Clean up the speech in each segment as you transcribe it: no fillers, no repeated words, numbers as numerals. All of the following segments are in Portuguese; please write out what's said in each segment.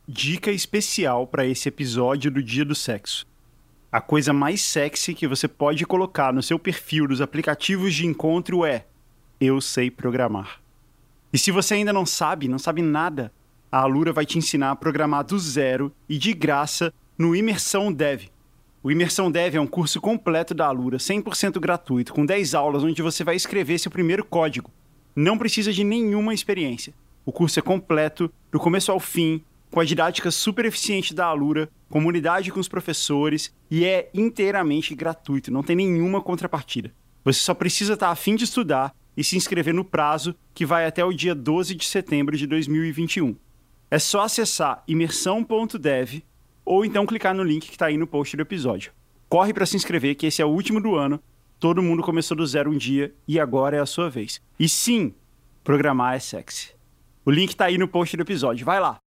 dica especial para esse episódio do Dia do Sexo. A coisa mais sexy que você pode colocar no seu perfil dos aplicativos de encontro é: eu sei programar. E se você ainda não sabe nada, a Alura vai te ensinar a programar do zero e de graça no Imersão Dev. O Imersão Dev é um curso completo da Alura, 100% gratuito, com 10 aulas onde você vai escrever seu primeiro código. Não precisa de nenhuma experiência. O curso é completo, do começo ao fim, com a didática super eficiente da Alura, comunidade com os professores, e é inteiramente gratuito, não tem nenhuma contrapartida. Você só precisa estar a fim de estudar e se inscrever no prazo, que vai até o dia 12 de setembro de 2021. É só acessar imersão.dev ou então clicar no link que está aí no post do episódio. Corre para se inscrever, que esse é o último do ano. Todo mundo começou do zero um dia e agora é a sua vez. E sim, programar é sexy. O link está aí no post do episódio. Vai lá!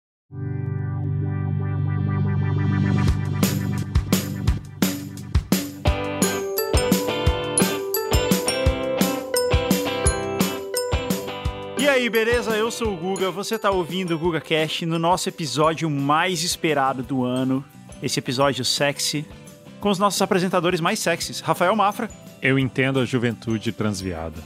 E aí, beleza? Eu sou o Guga, você tá ouvindo o GugaCast no nosso episódio mais esperado do ano, esse episódio sexy, com os nossos apresentadores mais sexys, Rafael Mafra. Eu entendo a juventude transviada.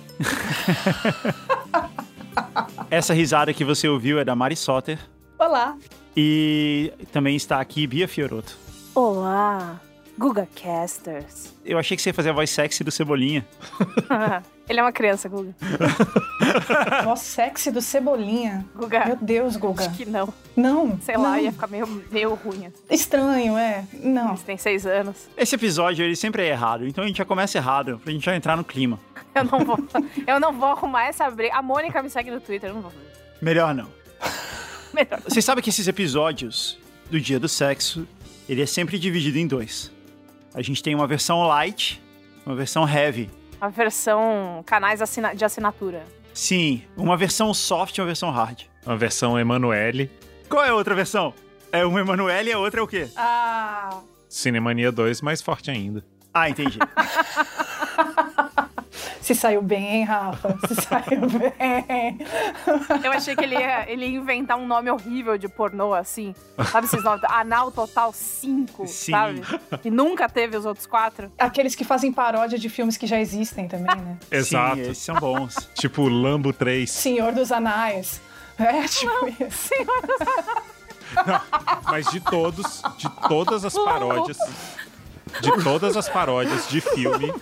Essa risada que você ouviu é da Mari Soter. Olá. E também está aqui Bia Fiorotto. Olá, GugaCasters. Eu achei que você ia fazer a voz sexy do Cebolinha. Ele é uma criança, Guga. Voz sexy do Cebolinha. Guga. Meu Deus, Guga. Acho que não. Não. Sei lá, ia ficar meio ruim. Estranho, é. Não. Eles têm 6 anos. Esse episódio, ele sempre é errado, então a gente já começa errado, pra gente já entrar no clima. Eu não vou arrumar essa briga. A Mônica me segue no Twitter, eu não vou fazer. Melhor não. Melhor. Vocês sabem que esses episódios do Dia do Sexo, ele é sempre dividido em 2. A gente tem uma versão light, uma versão heavy. A versão canais de assinatura. Sim, uma versão soft e uma versão hard. Uma versão Emanuele. Qual é a outra versão? É uma Emanuele e a outra é o quê? Cinemania 2, mais forte ainda. Ah, entendi. Se saiu bem, hein, Rafa? Se saiu bem. Eu achei que ele ia inventar um nome horrível de pornô, assim. Sabe esses nomes? Anal Total 5, Sim. Sabe? E nunca teve os outros 4. Aqueles que fazem paródia de filmes que já existem também, né? Exato. Sim, esses são bons. Tipo Lambo 3. Senhor dos Anais. É, tipo isso. Senhor dos Anais. Não, mas de todas as paródias. De todas as paródias de filme.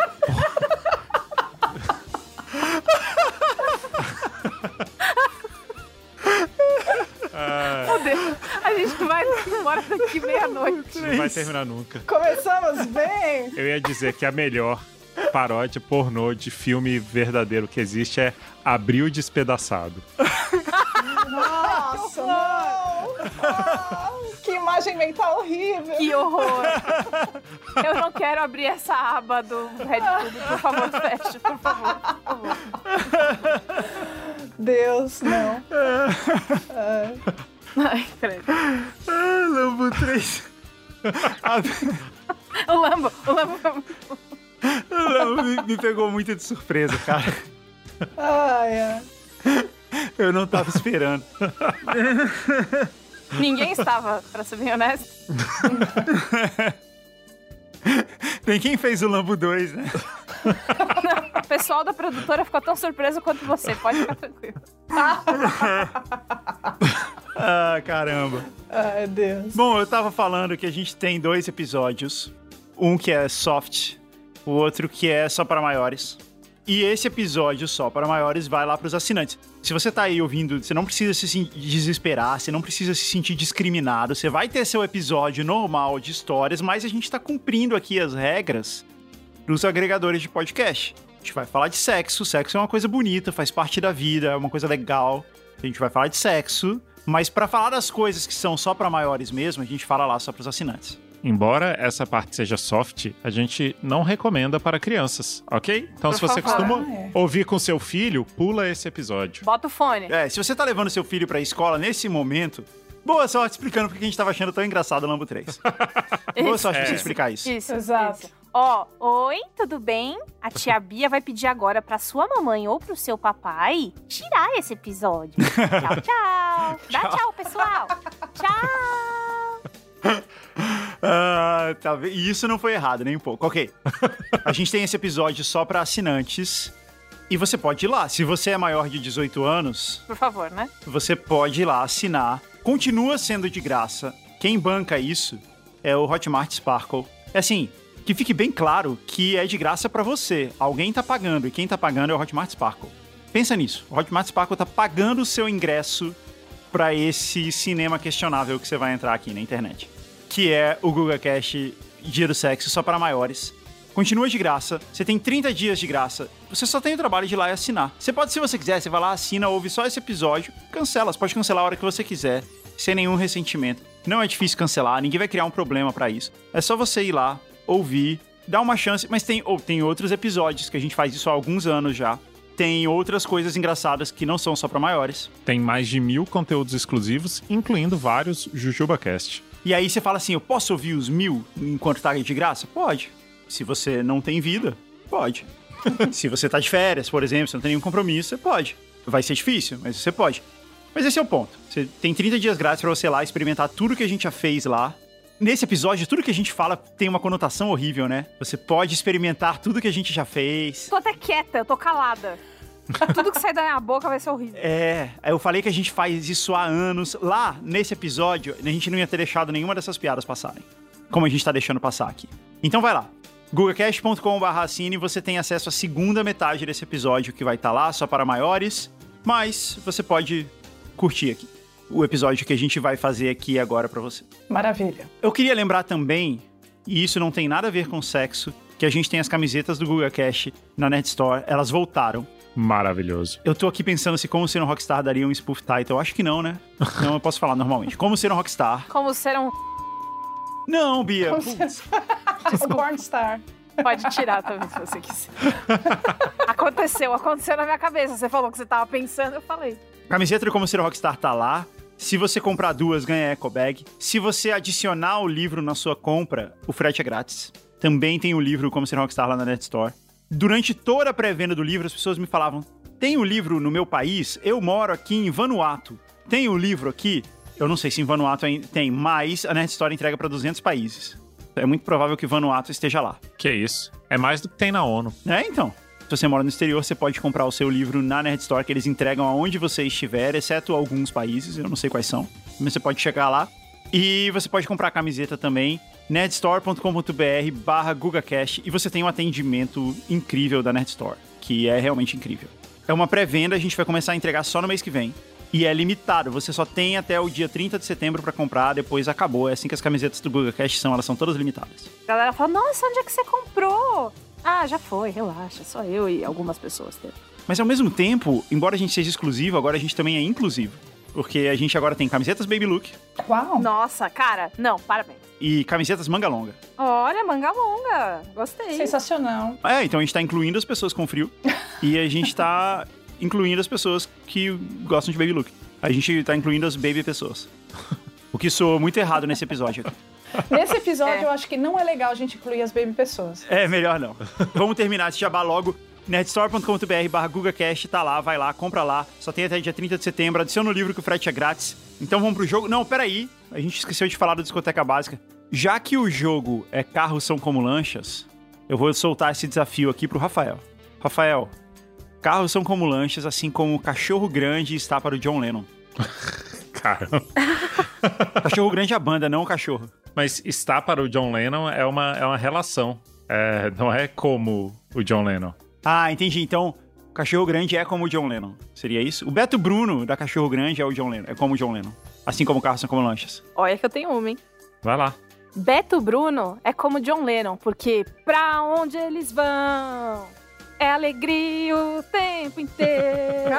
Meu Deus, a gente vai embora daqui meia-noite. Não vai terminar nunca. Começamos bem. Eu ia dizer que a melhor paródia pornô de filme verdadeiro que existe é Abril Despedaçado. Nossa, não. Que imagem mental horrível. Que horror. Eu não quero abrir essa aba do RedTube, por favor, feche, por favor. Deus, não. Ai, credo. Lambo 3. O Lambo. O Lambo me pegou muito de surpresa, cara. Ai. Eu não tava esperando. Ninguém estava, pra ser bem honesto. Tem quem fez o Lambo 2, né? O pessoal da produtora ficou tão surpreso quanto você, pode ficar tranquilo. Ah, caramba. Ai, Deus. Bom, eu tava falando que a gente tem 2 episódios. Um que é soft, o outro que é só para maiores. E esse episódio só para maiores vai lá pros assinantes. Se você tá aí ouvindo, você não precisa se desesperar, você não precisa se sentir discriminado. Você vai ter seu episódio normal de histórias, mas a gente tá cumprindo aqui as regras dos agregadores de podcast. A gente vai falar de sexo. Sexo é uma coisa bonita, faz parte da vida, é uma coisa legal. A gente vai falar de sexo, mas pra falar das coisas que são só pra maiores mesmo, a gente fala lá só pros assinantes. Embora essa parte seja soft, a gente não recomenda para crianças, ok? Então, se você costuma ouvir com seu filho, pula esse episódio. Bota o fone. Se você tá levando seu filho pra escola nesse momento, boa sorte explicando porque a gente tava achando tão engraçado o Lambo 3. Boa sorte pra você explicar isso. Isso, Exato. Isso. Oi, tudo bem? A tia Bia vai pedir agora pra sua mamãe ou pro seu papai tirar esse episódio. Tchau, tchau. Dá tchau, pessoal. Tchau. E isso não foi errado, nem um pouco. Ok. A gente tem esse episódio só pra assinantes. E você pode ir lá. Se você é maior de 18 anos... Por favor, né? Você pode ir lá assinar. Continua sendo de graça. Quem banca isso é o Hotmart Sparkle. É assim, que fique bem claro que é de graça pra você. Alguém tá pagando. E quem tá pagando é o Hotmart Sparkle. Pensa nisso. O Hotmart Sparkle tá pagando o seu ingresso pra esse cinema questionável que você vai entrar aqui na internet. Que é o GugaCast Dia do Sexo só para maiores. Continua de graça, você tem 30 dias de graça, você só tem o trabalho de ir lá e assinar. Você pode, se você quiser, você vai lá, assina, ouve só esse episódio, cancela, você pode cancelar a hora que você quiser, sem nenhum ressentimento. Não é difícil cancelar, ninguém vai criar um problema pra isso. É só você ir lá, ouvir, dar uma chance, mas tem outros episódios que a gente faz isso há alguns anos já. Tem outras coisas engraçadas que não são só pra maiores. Tem mais de 1000 conteúdos exclusivos, incluindo vários JujubaCast. E aí você fala assim, eu posso ouvir os 1000 enquanto tá de graça? Pode. Se você não tem vida, pode. Se você tá de férias, por exemplo, você não tem nenhum compromisso, você pode. Vai ser difícil, mas você pode. Mas esse é o ponto. Você tem 30 dias grátis pra você ir lá experimentar tudo que a gente já fez lá. Nesse episódio, tudo que a gente fala tem uma conotação horrível, né? Você pode experimentar tudo que a gente já fez. Tô até quieta, eu tô calada. Tudo que sai da minha boca vai ser horrível. Eu falei que a gente faz isso há anos. Lá, nesse episódio, a gente não ia ter deixado nenhuma dessas piadas passarem. Como a gente tá deixando passar aqui. Então vai lá. gugacast.com/assine, você tem acesso à segunda metade desse episódio que vai estar lá, só para maiores. Mas você pode curtir aqui o episódio que a gente vai fazer aqui agora pra você. Maravilha. Eu queria lembrar também, e isso não tem nada a ver com sexo, que a gente tem as camisetas do GugaCast na Nerd Store. Elas voltaram. Maravilhoso. Eu tô aqui pensando se Como Ser um Rockstar daria um spoof title. Acho que não, né? Não, eu posso falar normalmente. Como Ser um Rockstar. Como ser um... Não, Bia. O Pornstar. Pode tirar também, se você quiser. Aconteceu na minha cabeça. Você falou que você tava pensando, eu falei. A camiseta do Como Ser um Rockstar tá lá. Se você comprar 2, ganha eco bag. Se você adicionar o livro na sua compra, o frete é grátis. Também tem o livro Como Ser um Rockstar lá na Nerd Store. Durante toda a pré-venda do livro, as pessoas me falavam, tem o livro no meu país? Eu moro aqui em Vanuatu. Tem o livro aqui? Eu não sei se em Vanuatu tem, mas a Nerd Store entrega para 200 países. É muito provável que Vanuatu esteja lá. Que isso. É mais do que tem na ONU. Então. Se você mora no exterior, você pode comprar o seu livro na Nerd Store, que eles entregam aonde você estiver, exceto alguns países, eu não sei quais são. Mas você pode chegar lá. E você pode comprar a camiseta também, nerdstore.com.br/GugaCast, e você tem um atendimento incrível da Nerd Store, que é realmente incrível. É uma pré-venda, a gente vai começar a entregar só no mês que vem. E é limitado, você só tem até o dia 30 de setembro pra comprar, depois acabou. É assim que as camisetas do GugaCast são, elas são todas limitadas. A galera fala, nossa, onde é que você comprou? Ah, já foi, relaxa, só eu e algumas pessoas têm. Mas ao mesmo tempo, embora a gente seja exclusivo, agora a gente também é inclusivo. Porque a gente agora tem camisetas Baby Look. Uau! Nossa, cara, não, parabéns. E camisetas manga longa. Olha, manga longa, gostei. Sensacional. Então a gente tá incluindo as pessoas com frio. E a gente tá incluindo as pessoas que gostam de Baby Look. A gente tá incluindo as baby pessoas. O que soou muito errado nesse episódio aqui. Nesse episódio, eu acho que não é legal a gente incluir as baby pessoas. Melhor não. Vamos terminar esse jabá logo. nerdstore.com.br/GugaCast, tá lá, vai lá, compra lá. Só tem até dia 30 de setembro, adiciona o livro que o frete é grátis. Então vamos pro jogo. Não, peraí, a gente esqueceu de falar da discoteca básica. Já que o jogo é Carros São Como Lanchas, eu vou soltar esse desafio aqui pro Rafael. Rafael, carros são como lanchas, assim como Cachorro Grande está para o John Lennon. Caramba. Cachorro Grande é a banda, não o cachorro. Mas está para o John Lennon é uma relação. Não é como o John Lennon. Ah, entendi. Então, o Cachorro Grande é como o John Lennon. Seria isso? O Beto Bruno da Cachorro Grande é o John Lennon. É como o John Lennon. Assim como carros são como lanchas. Olha que eu tenho uma, hein? Vai lá. Beto Bruno é como John Lennon, porque pra onde eles vão é alegria o tempo inteiro.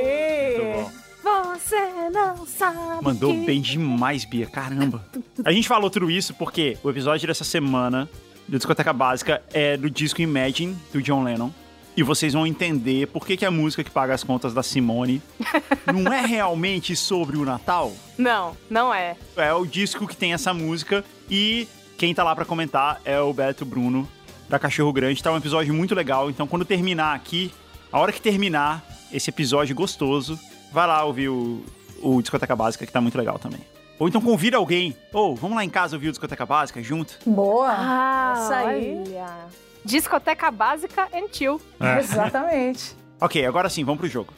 Aê! Você não sabe. Mandou bem demais, Bia. Caramba. A gente falou tudo isso porque o episódio dessa semana do Discoteca Básica é do disco Imagine, do John Lennon. E vocês vão entender por que a música que paga as contas da Simone não é realmente sobre o Natal. Não, não é. É o disco que tem essa música e quem tá lá pra comentar é o Beto Bruno, da Cachorro Grande. Tá um episódio muito legal, então quando terminar aqui, a hora que terminar esse episódio gostoso, vai lá ouvir o Discoteca Básica, que tá muito legal também. Ou então convida alguém. Vamos lá em casa ouvir o Discoteca Básica junto. Boa. Essa aí. Olha. Discoteca Básica and chill. Exatamente. Ok, agora sim, vamos pro jogo.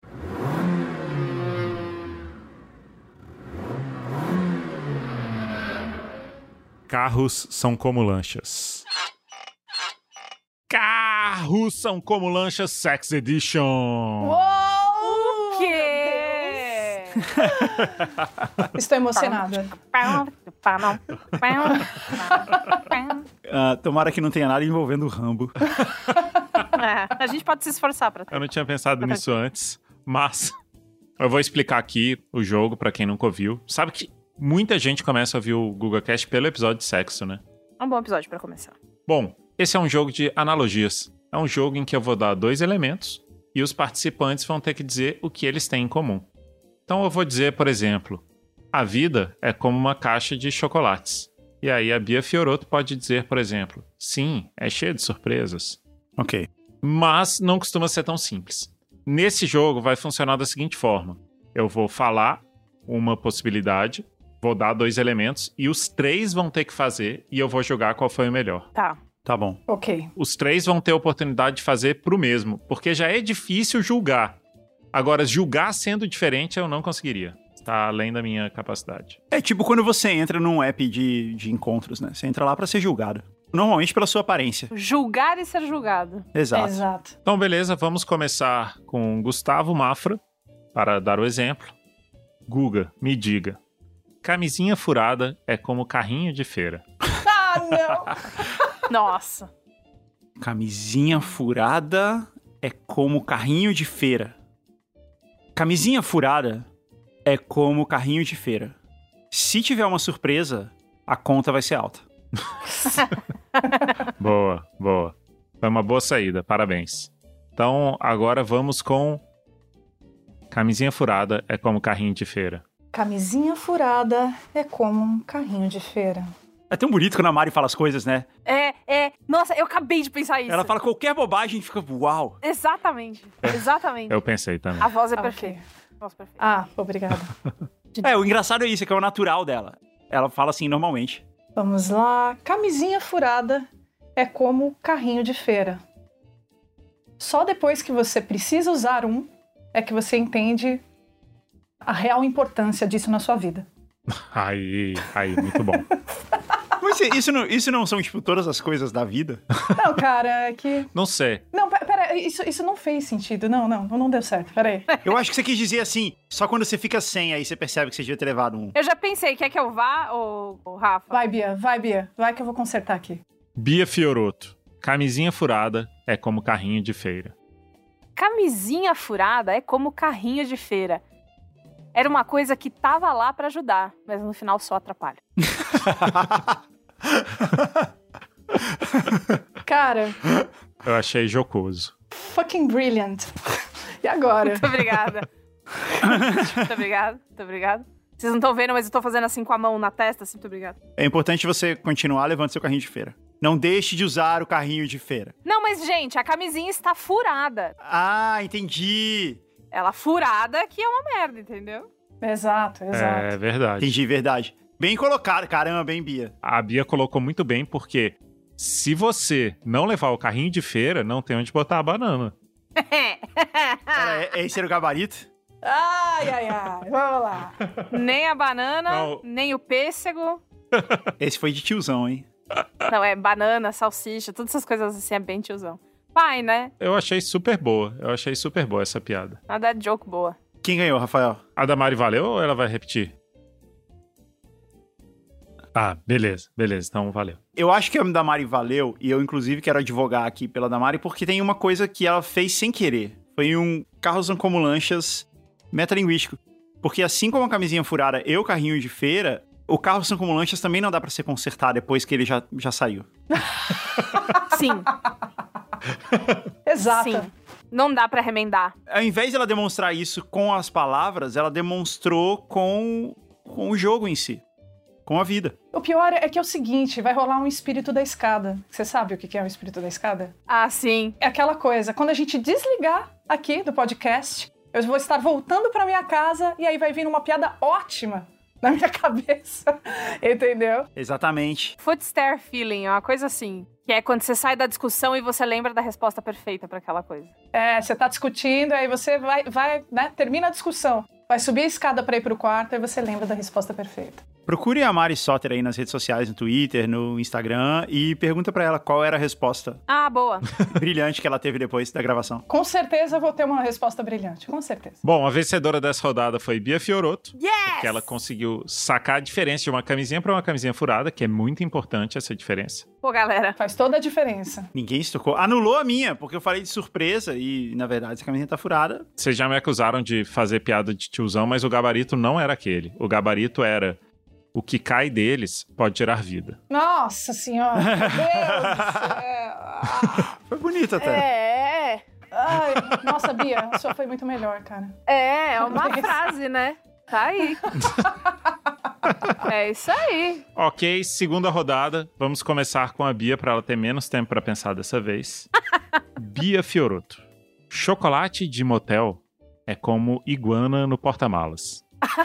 Carros são como lanchas. Carros são como lanchas Sex Edition. Uou! O quê? Estou emocionada. Tomara que não tenha nada envolvendo o Rambo. A gente pode se esforçar pra... Eu não tinha pensado nisso antes, mas eu vou explicar aqui o jogo pra quem nunca ouviu. Sabe que muita gente começa a ouvir o GugaCast pelo episódio de sexo, né? É um bom episódio pra começar. Bom, esse é um jogo de analogias. É um jogo em que eu vou dar 2 elementos e os participantes vão ter que dizer o que eles têm em comum. Então eu vou dizer, por exemplo, a vida é como uma caixa de chocolates. E aí a Bia Fiorotto pode dizer, por exemplo, sim, é cheio de surpresas. Ok. Mas não costuma ser tão simples. Nesse jogo vai funcionar da seguinte forma. Eu vou falar uma possibilidade, vou dar 2 elementos e os 3 vão ter que fazer e eu vou jogar qual foi o melhor. Tá bom. Ok. Os 3 vão ter a oportunidade de fazer pro mesmo, porque já é difícil julgar. Agora, julgar sendo diferente eu não conseguiria. Está além da minha capacidade. É tipo quando você entra num app de encontros, né? Você entra lá pra ser julgado. Normalmente pela sua aparência. Julgar e ser julgado. Exato. Exato. Então, beleza, vamos começar com Gustavo Mafra, para dar o exemplo. Guga, me diga. Camisinha furada é como carrinho de feira. Ah, não! Nossa. Camisinha furada é como carrinho de feira. Camisinha furada é como carrinho de feira. Se tiver uma surpresa, a conta vai ser alta. Boa, boa. Foi uma boa saída, parabéns. Então, agora vamos com camisinha furada é como carrinho de feira. Camisinha furada é como um carrinho de feira. É tão bonito quando a Mari fala as coisas, né? Nossa, eu acabei de pensar isso. Ela fala qualquer bobagem e fica uau. Exatamente. Exatamente. Eu pensei também. A voz é Ok. perfeita. A voz perfeita. Ah, obrigada. O engraçado é isso, que é o natural dela. Ela fala assim normalmente. Vamos lá. Camisinha furada é como carrinho de feira. Só depois que você precisa usar um é que você entende a real importância disso na sua vida. Aí, muito bom. Mas isso não são, tipo, todas as coisas da vida? Não, cara, é que... Não sei. Não, pera, isso não fez sentido. Não deu certo, peraí. Eu acho que você quis dizer assim, só quando você fica sem, aí você percebe que você devia ter levado um. Eu já pensei, quer que eu vá, ou Rafa? Vai, Bia. Vai que eu vou consertar aqui. Bia Fiorotto. Camisinha furada é como carrinho de feira. Camisinha furada é como carrinho de feira. Era uma coisa que tava lá pra ajudar, mas no final só atrapalha. Cara, Eu achei jocoso. fucking brilliant. E agora? Muito obrigada. Muito obrigada. Vocês não estão vendo, mas eu tô fazendo assim com a mão na testa, assim, muito obrigada. É importante você continuar levando seu carrinho de feira. Não deixe de usar o carrinho de feira. Não, mas, gente, a camisinha está furada. Ah, entendi. Ela furada que é uma merda, entendeu? Exato. É verdade. Entendi, verdade. Bem colocado, caramba, bem, Bia. A Bia colocou muito bem, porque se você não levar o carrinho de feira, não tem onde botar a banana. Pera, esse era o gabarito? Ai. Vamos lá. Nem a banana, Não. nem o pêssego. Esse foi de tiozão, hein? Não, é banana, salsicha, todas essas coisas assim, é bem tiozão. Pai, né? Eu achei super boa essa piada. Nada de joke boa. Quem ganhou, Rafael? A da Mari valeu ou ela vai repetir? Ah, beleza, então valeu. Eu acho que a da Mari valeu, e eu, inclusive, quero advogar aqui pela da Mari, porque tem uma coisa que ela fez sem querer. Foi um Carros são como lanchas metalinguístico. Porque assim como a camisinha furada e o carrinho de feira, o Carros são como lanchas também não dá pra ser consertado depois que ele já saiu. Sim, Exato. sim. Não dá pra remendar. Ao invés de ela demonstrar isso com as palavras, ela demonstrou com o jogo em si. Com a vida. O pior é que é o seguinte, vai rolar um espírito da escada. Você sabe o que é o espírito da escada? Ah, sim. É aquela coisa, quando a gente desligar aqui do podcast, eu vou estar voltando pra minha casa e aí vai vir uma piada ótima na minha cabeça, entendeu? Exatamente. Foot stare feeling, é uma coisa assim. Que é quando você sai da discussão e você lembra da resposta perfeita pra aquela coisa. Você tá discutindo, aí você vai, né, termina a discussão. Vai subir a escada pra ir pro quarto, aí você lembra da resposta perfeita. Procure a Mari Soter aí nas redes sociais, no Twitter, no Instagram, e pergunta pra ela qual era a resposta Ah, boa. brilhante que ela teve depois da gravação. Com certeza eu vou ter uma resposta brilhante, com certeza. Bom, a vencedora dessa rodada foi Bia Fiorotto. Yes! Que ela conseguiu sacar a diferença de uma camisinha para uma camisinha furada, que é muito importante essa diferença. Pô, galera. Faz toda a diferença. Ninguém se tocou. Anulou a minha, porque eu falei de surpresa e, na verdade, essa camisinha tá furada. Vocês já me acusaram de fazer piada de tiozão, mas o gabarito não era aquele. O gabarito era: o que cai deles pode tirar vida. Nossa senhora, meu Deus do céu. Foi bonito até. Ai, nossa, Bia, a sua foi muito melhor, cara. É uma frase, né? Tá aí. É isso aí. Ok, segunda rodada. Vamos começar com a Bia para ela ter menos tempo para pensar dessa vez. Bia Fiorotto. Chocolate de motel é como iguana no porta-malas.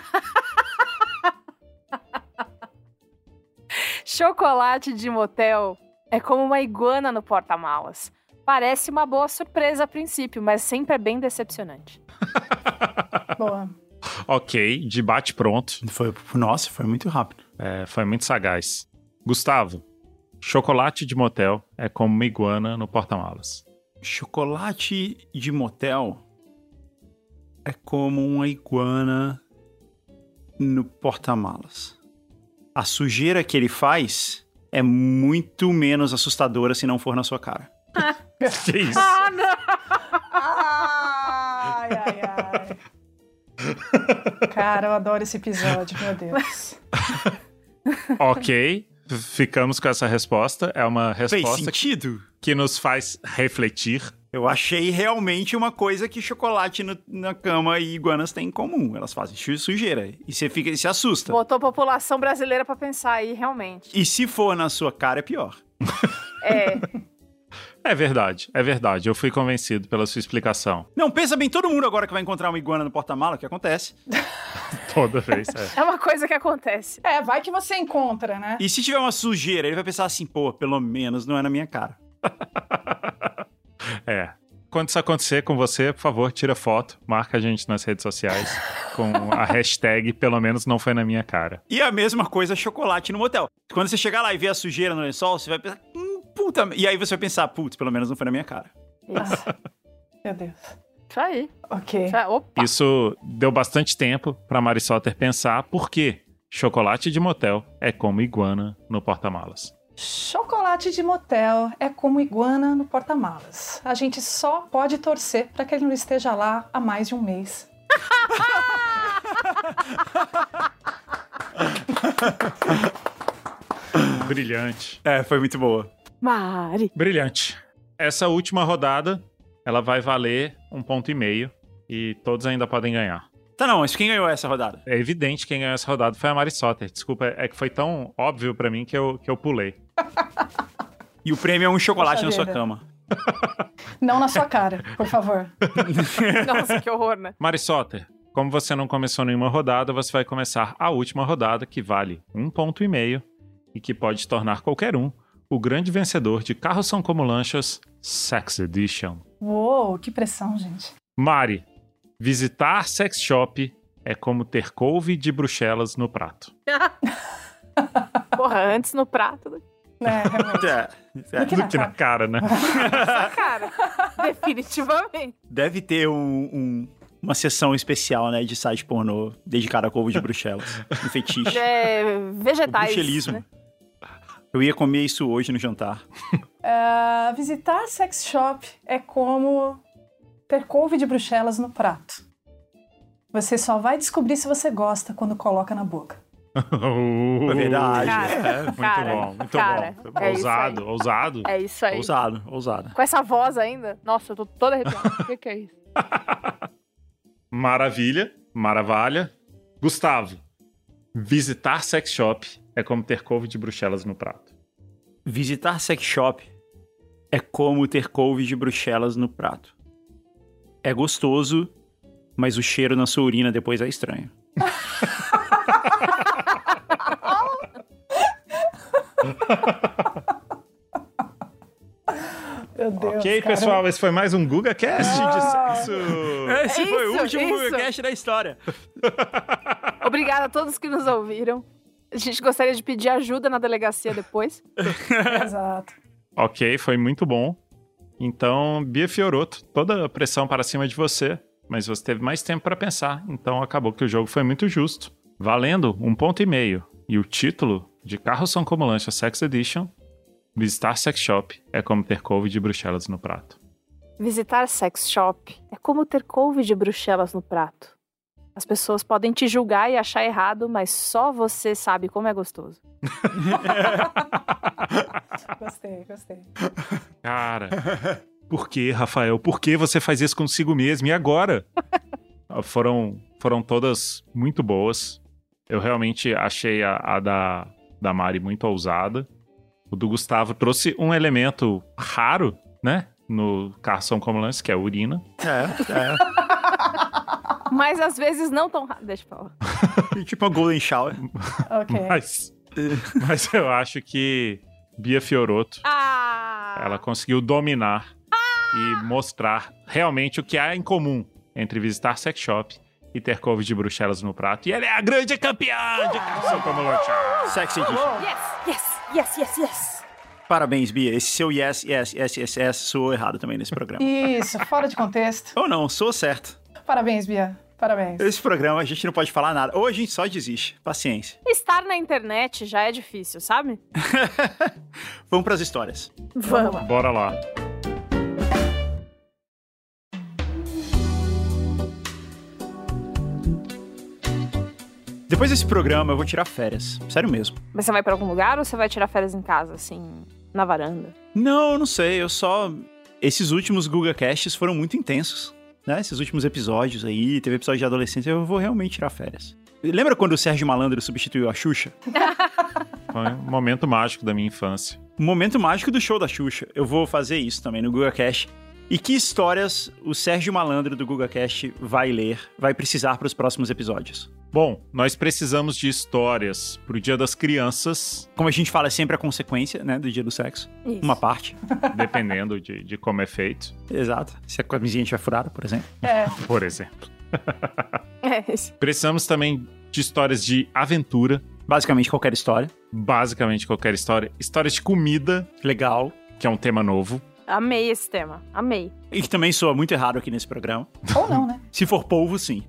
Chocolate de motel é como uma iguana no porta-malas. Parece uma boa surpresa a princípio, mas sempre é bem decepcionante. Boa. Ok, de bate pronto. Nossa, foi muito rápido. Foi muito sagaz. Gustavo. Chocolate de motel é como uma iguana no porta-malas. Chocolate de motel é como uma iguana no porta-malas. A sujeira que ele faz é muito menos assustadora se não for na sua cara. Que isso? Ah, não! Ai. Cara, eu adoro esse episódio, meu Deus. Ok, ficamos com essa resposta. É uma Fez resposta sentido? que nos faz refletir. Eu achei realmente uma coisa que chocolate na cama e iguanas têm em comum. Elas fazem sujeira. E você se assusta. Botou a população brasileira pra pensar aí, realmente. E se for na sua cara, é pior. É verdade. Eu fui convencido pela sua explicação. Não, pensa bem, todo mundo agora que vai encontrar uma iguana no porta-mala, o que acontece? Toda vez, É uma coisa que acontece. Vai que você encontra, né? E se tiver uma sujeira, ele vai pensar assim, pô, pelo menos não é na minha cara. Quando isso acontecer com você, por favor, tira foto, marca a gente nas redes sociais com a hashtag pelo menos não foi na minha cara. E a mesma coisa, chocolate no motel. Quando você chegar lá e ver a sujeira no lençol, você vai pensar, puta... E aí você vai pensar, putz, pelo menos não foi na minha cara. Isso. Meu Deus. Isso aí. Ok. Opa. Isso deu bastante tempo pra Mari Soter pensar por que chocolate de motel é como iguana no porta-malas. Chocolate de motel é como iguana no porta-malas. A gente só pode torcer para que ele não esteja lá há mais de um mês. Brilhante. Foi muito boa. Mari. Brilhante. Essa última rodada, ela vai valer 1,5 ponto e todos ainda podem ganhar. Tá, não, mas quem ganhou essa rodada? É evidente que quem ganhou essa rodada foi a Mari Soter. Desculpa, é que foi tão óbvio pra mim que eu pulei. E o prêmio é um chocolate Poxa na sua vida. cama. Não na sua cara, por favor. Nossa, que horror, né? Mari Soter, como você não começou nenhuma rodada, você vai começar a última rodada, que vale 1,5 ponto e que pode tornar qualquer um o grande vencedor de Carros São Como Lanchas Sex Edition. Uou, que pressão, gente. Mari, visitar sex shop é como ter couve de Bruxelas no prato. Porra, antes no prato. Realmente. Do que na cara, né? Cara, definitivamente. Deve ter uma sessão especial, né, de site pornô dedicada a couve de Bruxelas. Um fetiche. Vegetais. O bruxelismo. Né? Eu ia comer isso hoje no jantar. Visitar sex shop é como ter couve de Bruxelas no prato. Você só vai descobrir se você gosta quando coloca na boca. É verdade. Muito bom. É Ousado, ousado. É isso aí. Ousado. Com essa voz ainda, nossa, eu tô toda arrepiada. O que é isso? Maravilha. Gustavo, visitar sex shop é como ter couve de Bruxelas no prato. Visitar sex shop é como ter couve de Bruxelas no prato. É gostoso, mas o cheiro na sua urina depois é estranho. Meu Deus, Ok, cara. pessoal, esse foi mais um GugaCast de sexo. Esse foi o último isso. GugaCast da história. Obrigada a todos que nos ouviram. A gente gostaria de pedir ajuda na delegacia depois. Exato. Ok, foi muito bom. Então, Bia Fiorotto, toda a pressão para cima de você, mas você teve mais tempo para pensar, então acabou que o jogo foi muito justo. Valendo 1,5 ponto. E o título de Carros São Como Lancha Sex Edition, visitar sex shop é como ter couve de Bruxelas no prato. Visitar sex shop é como ter couve de Bruxelas no prato. As pessoas podem te julgar e achar errado, mas só você sabe como é gostoso. Gostei. Cara, por que, Rafael? Por que você faz isso consigo mesmo? E agora? Foram todas muito boas. Eu realmente achei a da Mari muito ousada. O do Gustavo trouxe um elemento raro, né? No Carros São Como Lancha, que é a urina. Mas às vezes não tão rápido. Deixa eu falar. Tipo a Golden Shower. Ok. Mas eu acho que Bia Fiorotto, ela conseguiu dominar e mostrar realmente o que há em comum entre visitar sex shop e ter couve de Bruxelas no prato. E ela é a grande campeã de Carros São Como Lancha. Sex Edition. Yes. Parabéns, Bia. Esse seu yes soou errado também nesse programa. Isso, fora de contexto. Ou não, soou certo. Parabéns, Bia. Parabéns. Esse programa a gente não pode falar nada. Ou a gente só desiste. Paciência. Estar na internet já é difícil, sabe? Vamos pras histórias. Vamos. Bora lá. Depois desse programa eu vou tirar férias. Sério mesmo. Mas você vai pra algum lugar ou você vai tirar férias em casa, assim, na varanda? Não sei. Esses últimos GugaCasts foram muito intensos. Né? Esses últimos episódios aí, teve episódio de adolescência, eu vou realmente tirar férias. Lembra quando o Sérgio Malandro substituiu a Xuxa? Foi um momento mágico da minha infância. Um momento mágico do show da Xuxa. Eu vou fazer isso também no GugaCast. E que histórias o Sérgio Malandro do GugaCast vai ler, vai precisar para os próximos episódios? Bom, nós precisamos de histórias pro Dia das Crianças, Como a gente fala, é sempre a consequência, né, do dia do sexo. Isso. Uma parte. dependendo de como é feito, Exato. Se a camisinha estiver furada, por exemplo. por exemplo. É isso. Precisamos também de histórias de aventura, Basicamente qualquer história. basicamente qualquer história. Histórias de comida, Legal. que é um tema novo. Amei esse tema. Amei. E que também soa muito errado aqui nesse programa. Ou não, né? Se for polvo, sim.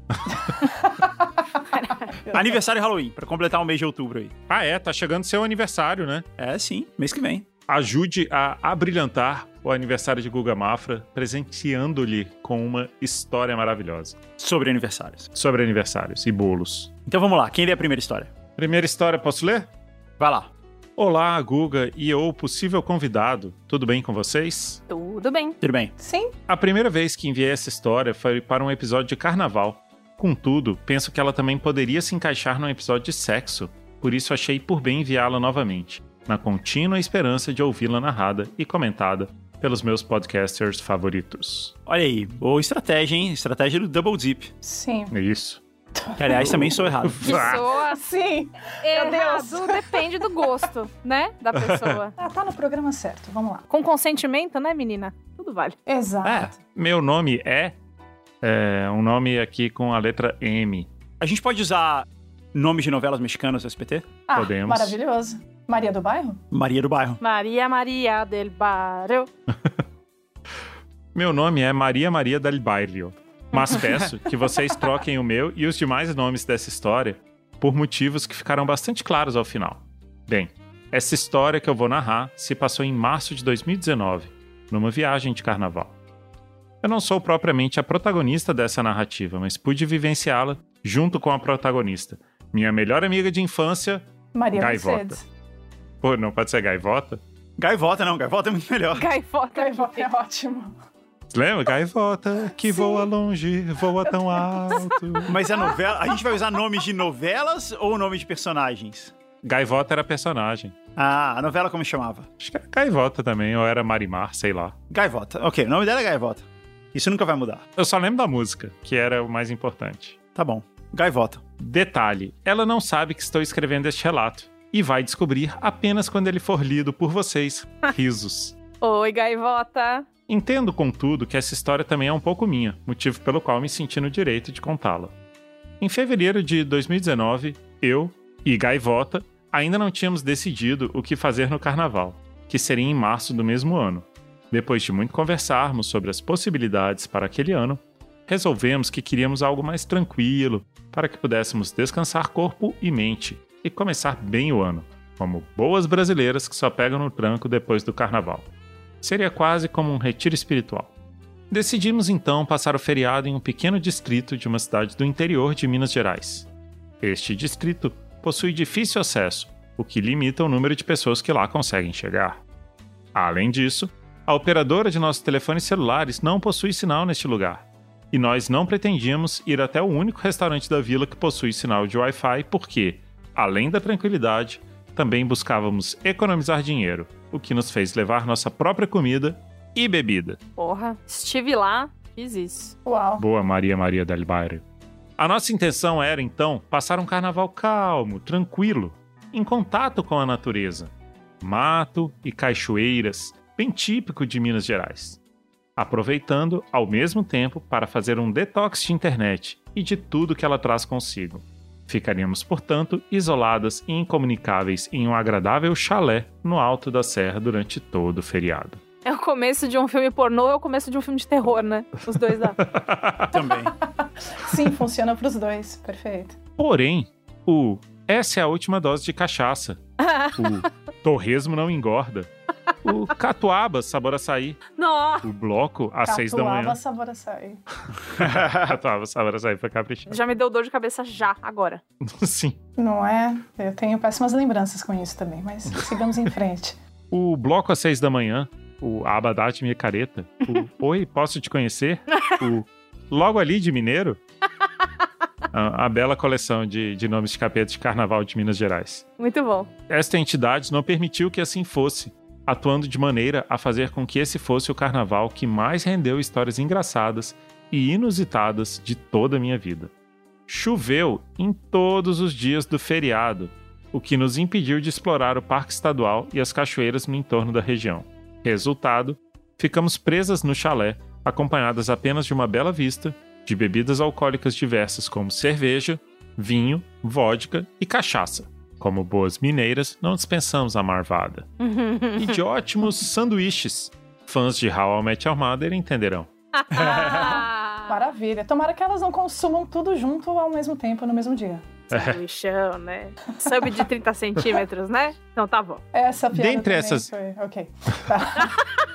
Aniversário e Halloween, pra completar o mês de outubro aí. Ah, tá chegando seu aniversário, né? É, sim, mês que vem. Ajude a abrilhantar o aniversário de Guga Mafra, presenteando-lhe com uma história maravilhosa Sobre aniversários. sobre aniversários e bolos. Então vamos lá, quem lê a primeira história? Primeira história, posso ler? Vai lá. Olá, Guga e ou possível convidado. Tudo bem com vocês? Tudo bem. Tudo bem. Sim. A primeira vez que enviei essa história foi para um episódio de carnaval. Contudo, penso que ela também poderia se encaixar num episódio de sexo, por isso achei por bem enviá-la novamente, na contínua esperança de ouvi-la narrada e comentada pelos meus podcasters favoritos. Olha aí, boa estratégia, hein? Estratégia do Double Zip. Sim. É isso. Que, aliás, também sou errado. Que soa Sim. errado depende do gosto, né? Da pessoa. Tá no programa certo. Vamos lá. Com consentimento, né, menina? Tudo vale. Exato. Meu nome é um nome aqui com a letra M. A gente pode usar nomes de novelas mexicanas do SBT? Podemos. Maravilhoso. Maria do Bairro? Maria do Bairro. Maria del Barrio. Meu nome é Maria del Bairro, mas peço que vocês troquem o meu e os demais nomes dessa história por motivos que ficaram bastante claros ao final. Bem, essa história que eu vou narrar se passou em março de 2019, numa viagem de carnaval. Eu não sou propriamente a protagonista dessa narrativa, mas pude vivenciá-la junto com a protagonista, minha melhor amiga de infância, Maria Gaivota. Mercedes. Pô, não pode ser Gaivota? Gaivota não, Gaivota é muito melhor. Gaivota. Gaivota é ótimo. Lembra? Gaivota, que voa longe, voa tão alto. Mas a novela, a gente vai usar nomes de novelas ou nome de personagens? Gaivota era personagem. Ah, a novela como chamava? Acho que era Gaivota também, ou era Marimar, sei lá. Gaivota. Ok, o nome dela é Gaivota. Isso nunca vai mudar. Eu só lembro da música, que era o mais importante. Tá bom. Gaivota. Detalhe, ela não sabe que estou escrevendo este relato, e vai descobrir apenas quando ele for lido por vocês. Risos. Oi, gaivota. Entendo, contudo, que essa história também é um pouco minha, motivo pelo qual me senti no direito de contá-la. Em fevereiro de 2019, eu e Gaivota ainda não tínhamos decidido o que fazer no carnaval, que seria em março do mesmo ano. Depois de muito conversarmos sobre as possibilidades para aquele ano, resolvemos que queríamos algo mais tranquilo, para que pudéssemos descansar corpo e mente e começar bem o ano, como boas brasileiras que só pegam no tranco depois do carnaval. Seria quase como um retiro espiritual. Decidimos então passar o feriado em um pequeno distrito de uma cidade do interior de Minas Gerais. Este distrito possui difícil acesso, o que limita o número de pessoas que lá conseguem chegar. Além disso, a operadora de nossos telefones celulares não possui sinal neste lugar, e nós não pretendíamos ir até o único restaurante da vila que possui sinal de Wi-Fi porque, além da tranquilidade, também buscávamos economizar dinheiro, o que nos fez levar nossa própria comida e bebida. Porra, estive lá, fiz isso. Uau. Boa Maria del Bairro. A nossa intenção era, então, passar um carnaval calmo, tranquilo, em contato com a natureza. Mato e cachoeiras, bem típico de Minas Gerais. Aproveitando, ao mesmo tempo, para fazer um detox de internet e de tudo que ela traz consigo. Ficaríamos, portanto, isoladas e incomunicáveis em um agradável chalé no alto da serra durante todo o feriado. É o começo de um filme pornô, é o começo de um filme de terror, né? Os dois dá. Também. Sim, funciona pros dois. Perfeito. Porém, essa é a última dose de cachaça. O torresmo não engorda. O catuaba, sabor açaí. Nossa! O bloco, às 6 da manhã. Catuaba, sabor açaí. Catuaba, sabor açaí, foi caprichado. Já me deu dor de cabeça já, agora. Sim. Não é? Eu tenho péssimas lembranças com isso também, mas sigamos em frente. O bloco às 6 da manhã. O Abadate Minha Careta. O Oi, posso te conhecer? O Logo Ali de Mineiro. A bela coleção de nomes de capeta de carnaval de Minas Gerais. Muito bom. Esta entidade não permitiu que assim fosse, atuando de maneira a fazer com que esse fosse o carnaval que mais rendeu histórias engraçadas e inusitadas de toda a minha vida. Choveu em todos os dias do feriado, o que nos impediu de explorar o Parque Estadual e as cachoeiras no entorno da região. Resultado, ficamos presas no chalé, acompanhadas apenas de uma bela vista, de bebidas alcoólicas diversas como cerveja, vinho, vodka e cachaça. Como boas mineiras, não dispensamos a marvada. E de ótimos sanduíches. Fãs de How I Met Your Mother entenderão. Maravilha. Tomara que elas não consumam tudo junto ao mesmo tempo, no mesmo dia. Sanduichão, né? Sub de 30 centímetros, né? Então tá bom. Essa piada Dentre também essas... foi... Ok. Tá.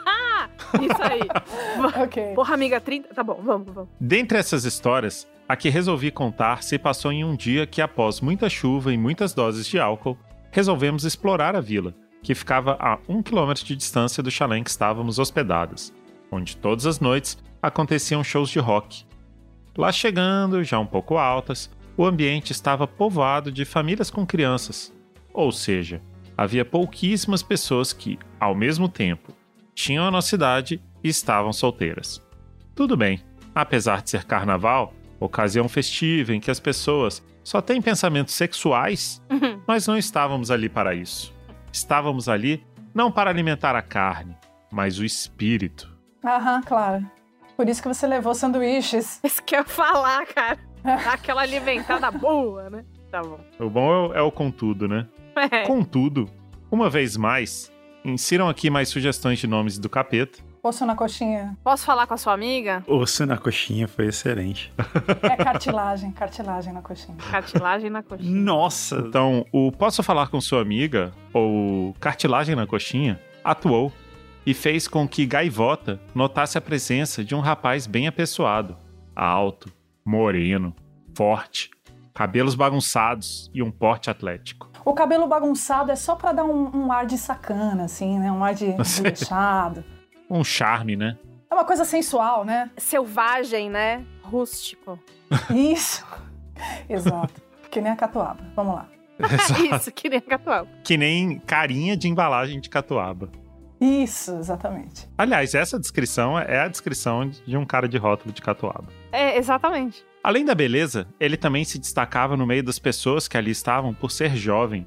Isso aí. Ok. Porra, amiga, 30... Tá bom, vamos. Dentre essas histórias, a que resolvi contar se passou em um dia que, após muita chuva e muitas doses de álcool, resolvemos explorar a vila, que ficava a 1 quilômetro de distância do chalé em que estávamos hospedadas, onde todas as noites aconteciam shows de rock. Lá chegando, já um pouco altas, o ambiente estava povoado de famílias com crianças, ou seja, havia pouquíssimas pessoas que, ao mesmo tempo, tinham a nossa idade e estavam solteiras. Tudo bem, apesar de ser carnaval, ocasião festiva em que as pessoas só têm pensamentos sexuais, nós não estávamos ali para isso. Estávamos ali não para alimentar a carne, mas o espírito. Aham, claro. Por isso que você levou sanduíches. Isso que eu ia falar, cara. Aquela alimentada boa, né? Tá bom. O bom é o contudo, né? É. Contudo, uma vez mais, insiram aqui mais sugestões de nomes do capeta. Osso na coxinha. Posso falar com a sua amiga? Osso na coxinha foi excelente. É cartilagem na coxinha. Cartilagem na coxinha. Nossa! Então, o Posso Falar com Sua Amiga, ou Cartilagem na Coxinha, atuou e fez com que Gaivota notasse a presença de um rapaz bem apessoado, alto, moreno, forte, cabelos bagunçados e um porte atlético. O cabelo bagunçado é só pra dar um ar de sacana, assim, né? Um ar de relaxado. Um charme, né? É uma coisa sensual, né? Selvagem, né? Rústico. Isso. Exato. Que nem a catuaba. Vamos lá. Isso, que nem a catuaba. Que nem carinha de embalagem de catuaba. Isso, exatamente. Aliás, essa descrição é a descrição de um cara de rótulo de catuaba. É, exatamente. Além da beleza, ele também se destacava no meio das pessoas que ali estavam por ser jovem,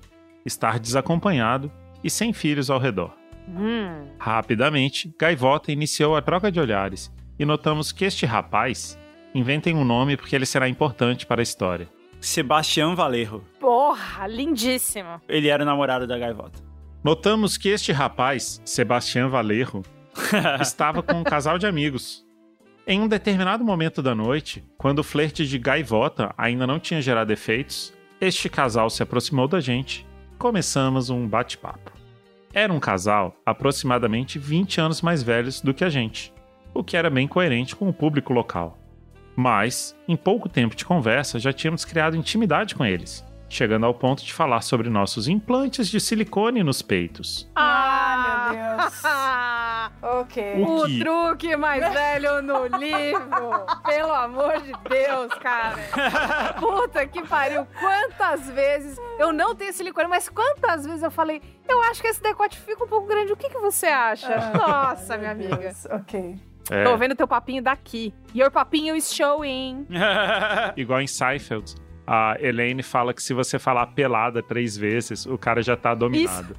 estar desacompanhado e sem filhos ao redor. Rapidamente, Gaivota iniciou a troca de olhares e notamos que este rapaz, inventem um nome porque ele será importante para a história. Sebastião Valerro. Porra, lindíssimo. Ele era o namorado da Gaivota. Notamos que este rapaz, Sebastião Valerro, estava com um casal de amigos. Em um determinado momento da noite, quando o flerte de Gaivota ainda não tinha gerado efeitos, este casal se aproximou da gente e começamos um bate-papo. Era um casal aproximadamente 20 anos mais velhos do que a gente, o que era bem coerente com o público local. Mas, em pouco tempo de conversa, já tínhamos criado intimidade com eles, chegando ao ponto de falar sobre nossos implantes de silicone nos peitos. Meu Deus. Ok. O truque mais velho no livro. Pelo amor de Deus, cara. Puta que pariu. Quantas vezes eu não tenho silicone, mas quantas vezes eu falei, eu acho que esse decote fica um pouco grande. O que você acha? Nossa, minha amiga. Deus. Ok. Tô vendo teu papinho daqui. Your papinho is showing. Igual em Seinfeld, a Elaine fala que se você falar pelada 3 vezes, o cara já tá dominado.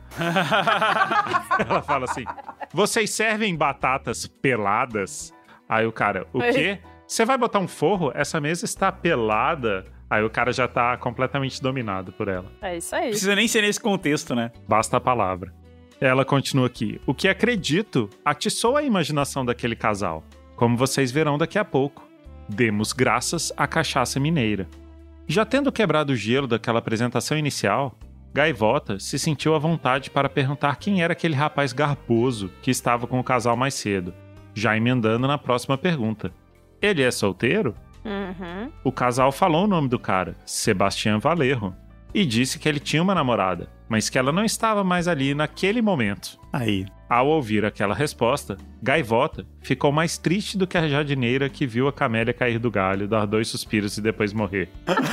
Ela fala assim, vocês servem batatas peladas? Aí o cara, o quê? Você vai botar um forro? Essa mesa está pelada. Aí o cara já tá completamente dominado por ela. É isso aí. Não precisa nem ser nesse contexto, né? Basta a palavra. Ela continua aqui. O que acredito atiçou a imaginação daquele casal. Como vocês verão daqui a pouco. Demos graças à cachaça mineira. Já tendo quebrado o gelo daquela apresentação inicial, Gaivota se sentiu à vontade para perguntar quem era aquele rapaz garboso que estava com o casal mais cedo, já emendando na próxima pergunta. Ele é solteiro? O casal falou o nome do cara, Sebastião Valerro, e disse que ele tinha uma namorada, mas que ela não estava mais ali naquele momento. Aí. Ao ouvir aquela resposta, Gaivota ficou mais triste do que a jardineira que viu a camélia cair do galho, dar 2 suspiros e depois morrer.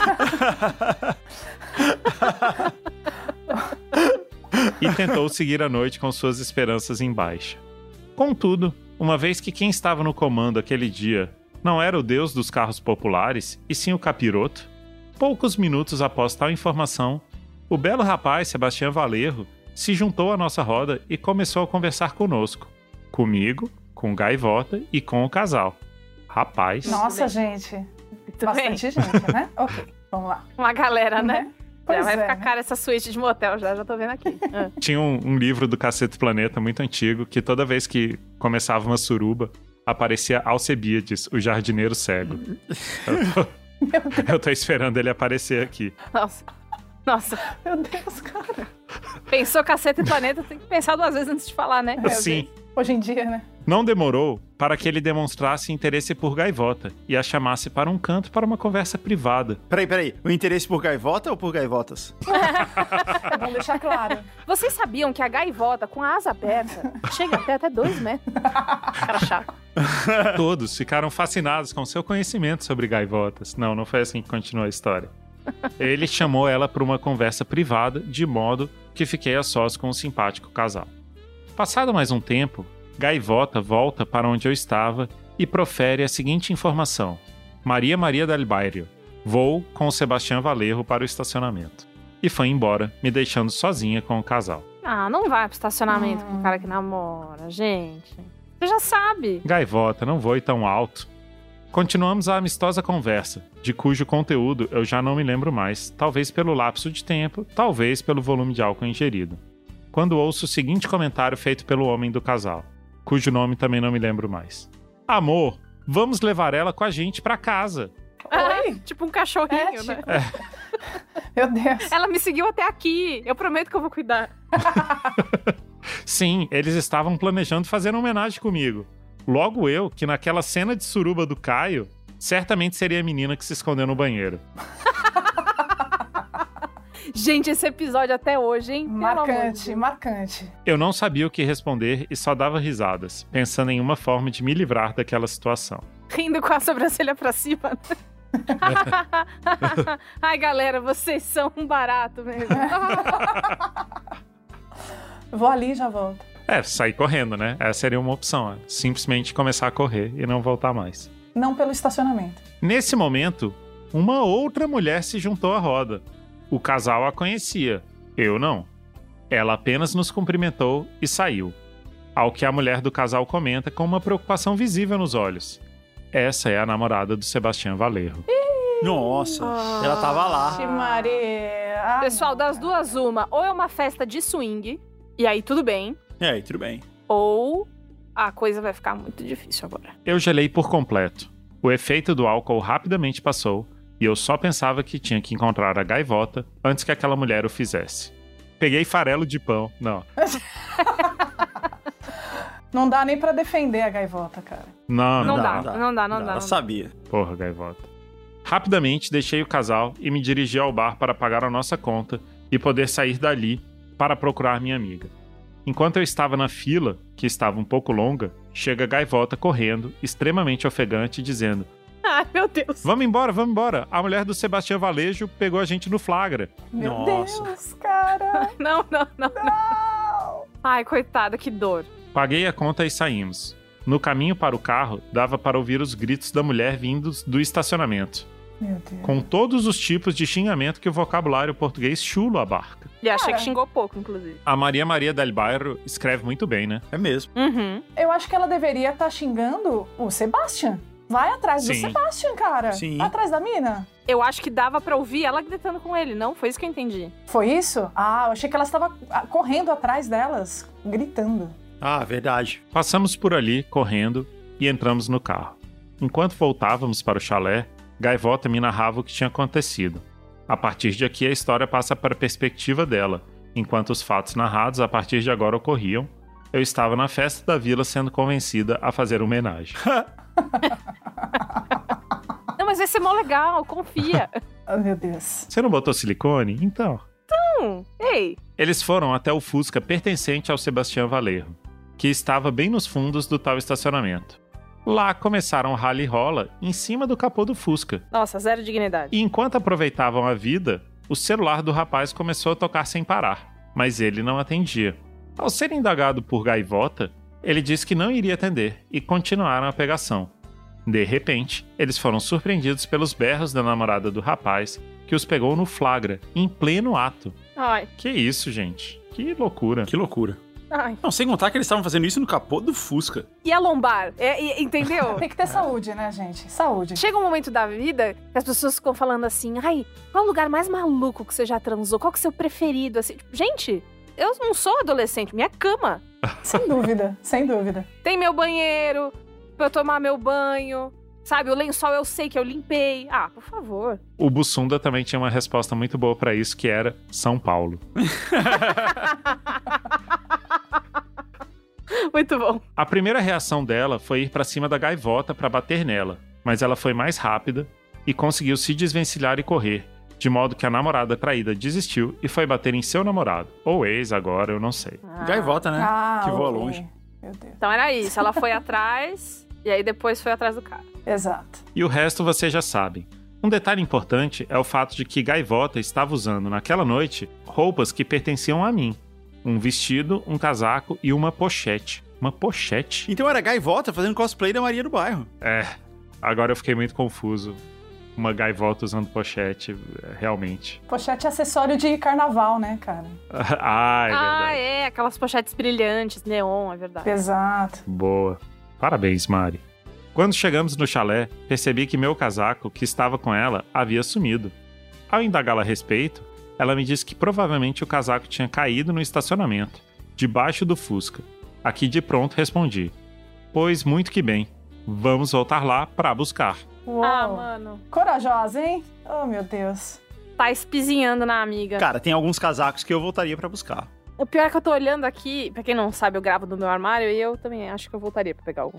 E tentou seguir a noite com suas esperanças em baixa. Contudo, uma vez que quem estava no comando aquele dia não era o deus dos carros populares, e sim o capiroto, poucos minutos após tal informação, o belo rapaz Sebastião Valerro se juntou à nossa roda e começou a conversar conosco. Comigo, com Gaivota e com o casal. Rapaz... Nossa, gente. Bastante gente, né? Ok, vamos lá. Uma galera, né? Pois já vai é, ficar né? cara essa suíte de motel, já tô vendo aqui. Tinha um livro do Cacete Planeta muito antigo que toda vez que começava uma suruba, aparecia Alcebiades, o jardineiro cego. Eu tô esperando ele aparecer aqui. Nossa. Meu Deus, cara. Pensou Cacete e Planeta, tem que pensar 2 vezes antes de falar, né? Sim. Hoje em dia, né? Não demorou para que ele demonstrasse interesse por Gaivota e a chamasse para um canto para uma conversa privada. Peraí. O interesse por Gaivota ou por Gaivotas? É bom deixar claro. Vocês sabiam que a gaivota com a asa aberta chega até 2 metros? Cara chato. Todos ficaram fascinados com seu conhecimento sobre gaivotas. Não foi assim que continuou a história. Ele chamou ela para uma conversa privada, de modo que fiquei a sós com o simpático casal. Passado mais um tempo, Gaivota volta para onde eu estava e profere a seguinte informação. Maria del Bairro. Vou com o Sebastião Valerro para o estacionamento. E foi embora, me deixando sozinha com o casal. Ah, não vai pro estacionamento com o cara que namora, gente. Você já sabe. Gaivota, não vou ir tão alto. Continuamos a amistosa conversa, de cujo conteúdo eu já não me lembro mais, talvez pelo lapso de tempo, talvez pelo volume de álcool ingerido. Quando ouço o seguinte comentário feito pelo homem do casal, cujo nome também não me lembro mais. Amor, vamos levar ela com a gente pra casa. Oi? Tipo um cachorrinho, né? Meu Deus. Ela me seguiu até aqui. Eu prometo que eu vou cuidar. Sim, eles estavam planejando fazer uma homenagem comigo. Logo eu, que naquela cena de suruba do Caio, certamente seria a menina que se escondeu no banheiro. Gente, esse episódio até hoje, hein? Marcante. Eu não sabia o que responder e só dava risadas, pensando em uma forma de me livrar daquela situação. Rindo com a sobrancelha pra cima. Ai, galera, vocês são um barato mesmo. Vou ali e já volto. Sair correndo, né? Essa seria uma opção. Simplesmente começar a correr e não voltar mais. Não pelo estacionamento. Nesse momento, uma outra mulher se juntou à roda. O casal a conhecia. Eu não. Ela apenas nos cumprimentou e saiu. Ao que a mulher do casal comenta com uma preocupação visível nos olhos. Essa é a namorada do Sebastião Valerro. Nossa, ela tava lá. Ixi, Maria. Pessoal, das duas, uma. Ou é uma festa de swing, e aí tudo bem. Aí, tudo bem. Ou a coisa vai ficar muito difícil agora. Eu gelei por completo. O efeito do álcool rapidamente passou e eu só pensava que tinha que encontrar a gaivota antes que aquela mulher o fizesse. Peguei farelo de pão. Não. Não dá nem pra defender a gaivota, cara. Não dá. Ela sabia. Porra, gaivota. Rapidamente deixei o casal e me dirigi ao bar para pagar a nossa conta e poder sair dali para procurar minha amiga. Enquanto eu estava na fila, que estava um pouco longa, chega a gaivota correndo, extremamente ofegante, dizendo: Ai, meu Deus. Vamos embora. A mulher do Sebastião Valerro pegou a gente no flagra. Meu Nossa. Deus, cara. Não. Ai, coitada, que dor. Paguei a conta e saímos. No caminho para o carro, dava para ouvir os gritos da mulher vindos do estacionamento, Meu Deus. com todos os tipos de xingamento que o vocabulário português chulo abarca. E achei Cara. que xingou pouco, inclusive. A Maria del Bairro escreve muito bem, né? É mesmo. Uhum. Eu acho que ela deveria estar xingando o Sebastian. Vai atrás do Sim. Sebastian, cara. Sim. Vai atrás da mina. Eu acho que dava pra ouvir ela gritando com ele, não? Foi isso que eu entendi. Foi isso? Ah, eu achei que ela estava correndo atrás delas, gritando. Ah, verdade. Passamos por ali, correndo, e entramos no carro. Enquanto voltávamos para o chalé, Gaivota me narrava o que tinha acontecido. A partir de aqui, a história passa para a perspectiva dela, enquanto os fatos narrados a partir de agora ocorriam. Eu estava na festa da vila sendo convencida a fazer homenagem. Não, mas vai ser mó legal, confia. Oh, meu Deus. Você não botou silicone? Então. Ei, Eles foram até o Fusca pertencente ao Sebastião Valerro, que estava bem nos fundos do tal estacionamento. Lá começaram o rally-rola em cima do capô do Fusca. nossa, zero dignidade. E enquanto aproveitavam a vida, o celular do rapaz começou a tocar sem parar, mas ele não atendia. Ao ser indagado por Gaivota, ele disse que não iria atender e continuaram a pegação. De repente, eles foram surpreendidos pelos berros da namorada do rapaz, que os pegou no flagra, em pleno ato. Ai, Que isso, gente? Que loucura. Que loucura. ai. Não, sem contar que eles estavam fazendo isso no capô do Fusca. E a lombar? Entendeu? Tem que ter saúde, né, gente? Saúde. Chega um momento da vida que as pessoas ficam falando assim, ai, qual é o lugar mais maluco que você já transou? Qual que é o seu preferido? Assim, tipo, gente, eu não sou adolescente, minha cama. Sem dúvida, sem dúvida. Tem meu banheiro, pra eu tomar meu banho. Sabe, o lençol eu sei que eu limpei. Ah, por favor. O Bussunda também tinha uma resposta muito boa pra isso, que era São Paulo. Muito bom. A primeira reação dela foi ir pra cima da gaivota pra bater nela, mas ela foi mais rápida e conseguiu se desvencilhar e correr, de modo que a namorada traída desistiu e foi bater em seu namorado, ou ex agora, eu não sei. Gaivota, né? que voa ok. longe. Meu Deus. Então era isso, ela foi atrás e aí depois foi atrás do cara. Exato. E o resto vocês já sabem. Um detalhe importante é o fato de que Gaivota estava usando naquela noite roupas que pertenciam a mim. Um vestido, um casaco e uma pochete. Uma pochete? Então era Gaivota fazendo cosplay da Maria do Bairro. É, agora eu fiquei muito confuso. Uma gaivota usando pochete, realmente. Pochete é acessório de carnaval, né, cara? Ah, é verdade. É, aquelas pochetes brilhantes, neon, é verdade. Exato. Boa. Parabéns, Mari. Quando chegamos no chalé, percebi que meu casaco, que estava com ela, havia sumido. Ao indagá-la a respeito, ela me disse que provavelmente o casaco tinha caído no estacionamento, debaixo do Fusca. Aqui de pronto respondi: pois muito que bem, vamos voltar lá para buscar. Uou. Ah, mano. Corajosa, hein? Oh, meu Deus. Tá espizinhando na amiga. Cara, tem alguns casacos que eu voltaria pra buscar. O pior é que eu tô olhando aqui, pra quem não sabe, eu gravo no meu armário e eu também acho que eu voltaria pra pegar algum.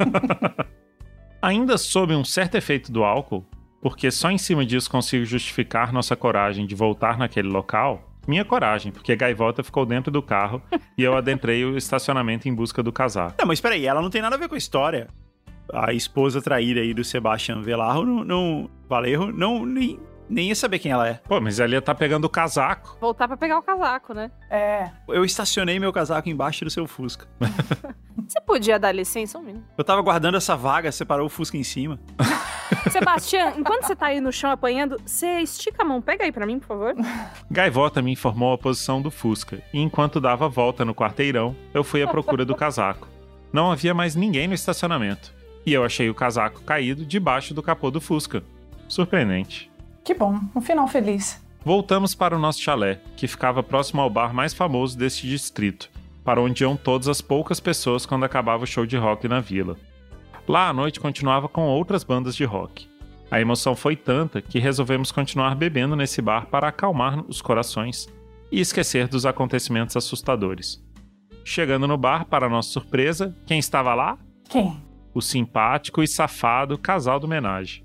Ainda sob um certo efeito do álcool, porque só em cima disso consigo justificar nossa coragem de voltar naquele local, minha coragem, porque a gaivota ficou dentro do carro e eu adentrei o estacionamento em busca do casaco. Não, mas peraí, ela não tem nada a ver com a história. A esposa traída aí do Sebastião Valerro nem ia saber quem ela é. Pô, mas ela ia tá pegando o casaco. Voltar pra pegar o casaco, né? É. Eu estacionei meu casaco embaixo do seu Fusca. Você podia dar licença um minuto? Eu tava guardando essa vaga, separou o Fusca em cima. Sebastião, enquanto você tá aí no chão apanhando, você estica a mão. Pega aí pra mim, por favor. Gaivota me informou a posição do Fusca, e enquanto dava a volta no quarteirão, eu fui à procura do casaco. Não havia mais ninguém no estacionamento, e eu achei o casaco caído debaixo do capô do Fusca. Surpreendente. Que bom, um final feliz. Voltamos para o nosso chalé, que ficava próximo ao bar mais famoso deste distrito, para onde iam todas as poucas pessoas quando acabava o show de rock na vila. Lá a noite continuava com outras bandas de rock. A emoção foi tanta que resolvemos continuar bebendo nesse bar para acalmar os corações e esquecer dos acontecimentos assustadores. Chegando no bar, para nossa surpresa, quem estava lá? Quem? O simpático e safado casal do homenagem.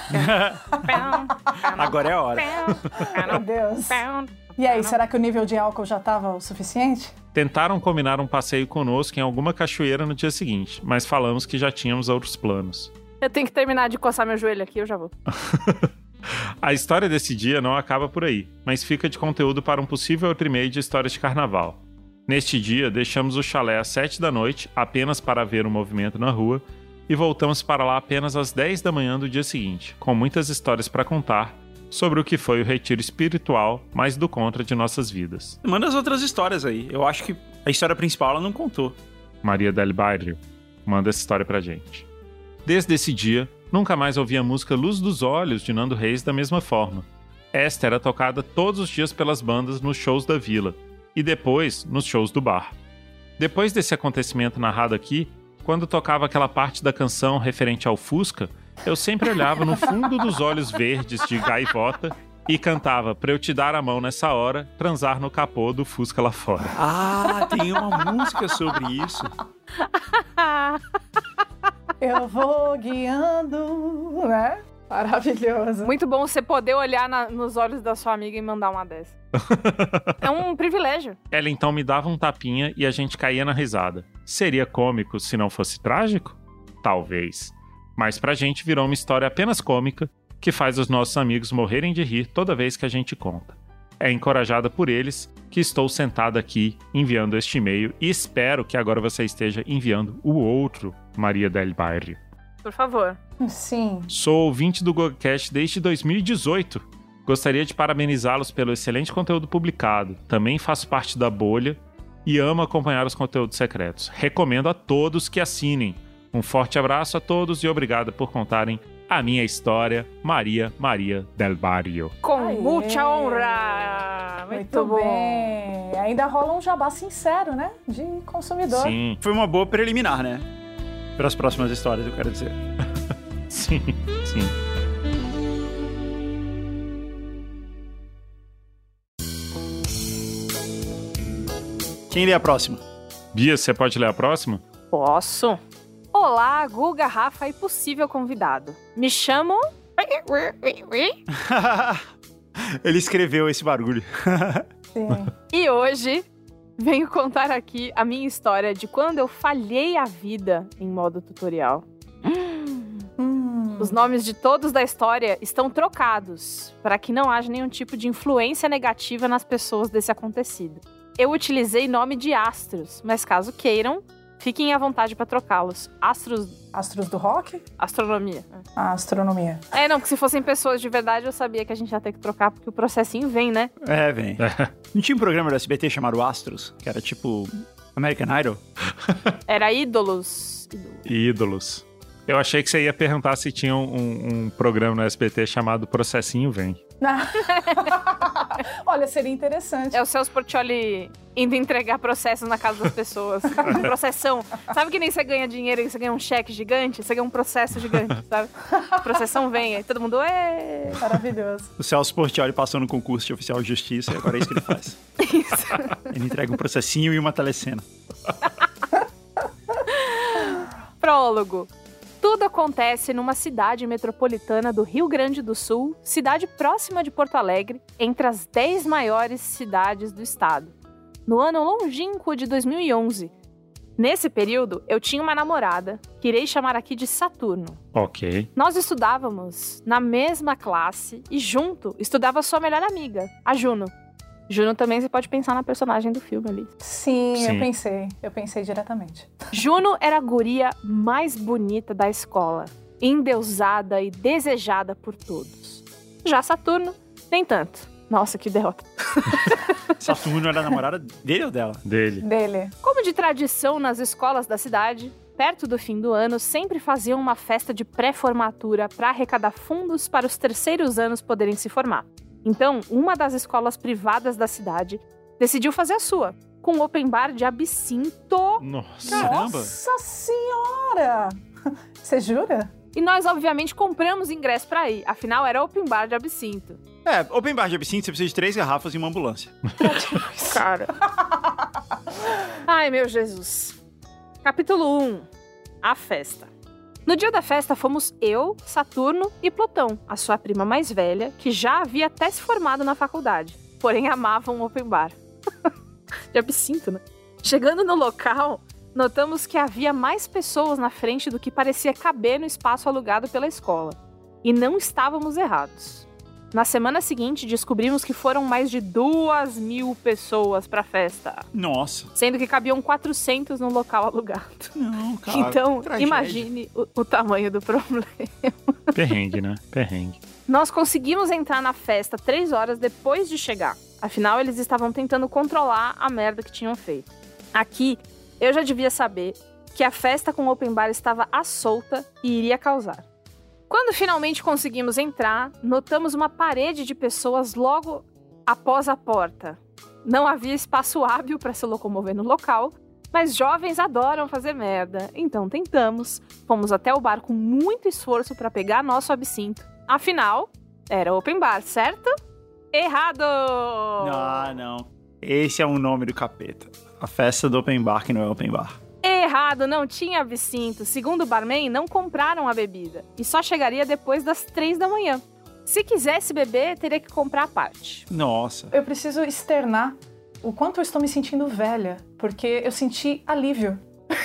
Agora é a hora. Meu Deus. E aí, será que o nível de álcool já estava o suficiente? Tentaram combinar um passeio conosco em alguma cachoeira no dia seguinte, mas falamos que já tínhamos outros planos. Eu tenho que terminar de coçar meu joelho aqui, eu já vou. A história desse dia não acaba por aí, mas fica de conteúdo para um possível outro e-mail de histórias de carnaval. Neste dia, deixamos o chalé às 7 da noite, apenas para ver o movimento na rua, e voltamos para lá apenas às 10 da manhã do dia seguinte, com muitas histórias para contar sobre o que foi o retiro espiritual mais do contra de nossas vidas. Manda as outras histórias aí. Eu acho que a história principal ela não contou. Maria del Bairro manda essa história pra gente. Desde esse dia, nunca mais ouvi a música Luz dos Olhos de Nando Reis da mesma forma. Esta era tocada todos os dias pelas bandas nos shows da vila e depois nos shows do bar. Depois desse acontecimento narrado aqui, quando tocava aquela parte da canção referente ao Fusca, eu sempre olhava no fundo dos olhos verdes de Gaivota e cantava pra eu te dar a mão nessa hora, transar no capô do Fusca lá fora. Ah, tem uma música sobre isso. Eu vou guiando, né? Maravilhoso. Muito bom você poder olhar nos olhos da sua amiga e mandar uma dessa. É um privilégio. Ela então me dava um tapinha e a gente caía na risada. Seria cômico se não fosse trágico? Talvez. Mas pra gente virou uma história apenas cômica que faz os nossos amigos morrerem de rir toda vez que a gente conta. É encorajada por eles que estou sentado aqui enviando este e-mail e espero que agora você esteja enviando o outro Maria del Bairro. Por favor. Sim. Sou ouvinte do GoGcast desde 2018. Gostaria de parabenizá-los pelo excelente conteúdo publicado. Também faço parte da bolha e amo acompanhar os conteúdos secretos. Recomendo a todos que assinem. Um forte abraço a todos e obrigado por contarem a minha história, Maria del Bairro. Com Aê. muita honra. Muito bom. bem. Ainda rola um jabá sincero, né? De consumidor. Sim, Foi uma boa preliminar, né? Para as próximas histórias, eu quero dizer. sim, sim. Quem lê a próxima? Bia, você pode ler a próxima? Posso? Olá, Guga, Rafa e possível convidado. Me chamo... Ele escreveu esse barulho. Sim. E hoje venho contar aqui a minha história de quando eu falhei a vida em modo tutorial. Os nomes de todos da história estão trocados para que não haja nenhum tipo de influência negativa nas pessoas desse acontecido. Eu utilizei nome de astros, mas caso queiram, fiquem à vontade para trocá-los. Astros do rock? Astronomia. A astronomia. Não, porque se fossem pessoas de verdade, eu sabia que a gente ia ter que trocar, porque o processinho vem, né? É, vem. Não tinha um programa do SBT chamado Astros? Que era tipo American Idol? Era ídolos. Ídolos. Eu achei que você ia perguntar se tinha um programa no SBT chamado Processinho Vem. Olha, seria interessante. É o Celso Portiolli indo entregar processos na casa das pessoas. Processão. Sabe que nem você ganha dinheiro e você ganha um cheque gigante? Você ganha um processo gigante, sabe? Processão vem, aí todo mundo... Maravilhoso. O Celso Portiolli passou no concurso de oficial de justiça e agora é isso que ele faz. Isso. Ele entrega um processinho e uma telecena. Prólogo. Tudo acontece numa cidade metropolitana do Rio Grande do Sul, cidade próxima de Porto Alegre, entre as 10 maiores cidades do estado, no ano longínquo de 2011. Nesse período, eu tinha uma namorada, que irei chamar aqui de Saturno. Ok. Nós estudávamos na mesma classe e junto estudava sua melhor amiga, a Juno. Juno também você pode pensar na personagem do filme ali. Sim, Sim. eu pensei diretamente. Juno era a guria mais bonita da escola. endeusada e desejada por todos. Já Saturno, nem tanto. Nossa, que derrota. Saturno era a namorada dele ou dela? Dele. Como de tradição nas escolas da cidade, perto do fim do ano sempre faziam uma festa de pré-formatura para arrecadar fundos para os terceiros anos poderem se formar. Então, uma das escolas privadas da cidade decidiu fazer a sua, com open bar de absinto. Nossa. Caramba! Nossa senhora! Você jura? E nós, obviamente, compramos ingresso pra ir. Afinal, era open bar de absinto. Open bar de absinto, você precisa de 3 garrafas e uma ambulância. Cara. Ai, meu Jesus. Capítulo 1. A festa. No dia da festa, fomos eu, Saturno e Plutão, a sua prima mais velha, que já havia até se formado na faculdade. Porém, amava um open bar. De absinto, né? Chegando no local, notamos que havia mais pessoas na frente do que parecia caber no espaço alugado pela escola. E não estávamos errados. Na semana seguinte, descobrimos que foram mais de 2.000 pessoas pra festa. Nossa. Sendo que cabiam 400 no local alugado. Não, cara. Então, tragédia. imagine o tamanho do problema. Perrengue, né? Perrengue. Nós conseguimos entrar na festa 3 horas depois de chegar. Afinal, eles estavam tentando controlar a merda que tinham feito. Aqui, eu já devia saber que a festa com open bar estava à solta e iria causar. Quando finalmente conseguimos entrar, notamos uma parede de pessoas logo após a porta. Não havia espaço hábil para se locomover no local, mas jovens adoram fazer merda. Então tentamos, fomos até o bar com muito esforço para pegar nosso absinto. Afinal, era open bar, certo? Errado! Não. Esse é o nome do capeta. A festa do open bar que não é open bar. Errado, não tinha absinto. Segundo o barman, não compraram a bebida. E só chegaria depois das 3 da manhã. Se quisesse beber, teria que comprar à parte. Nossa. Eu preciso externar o quanto eu estou me sentindo velha, porque eu senti alívio.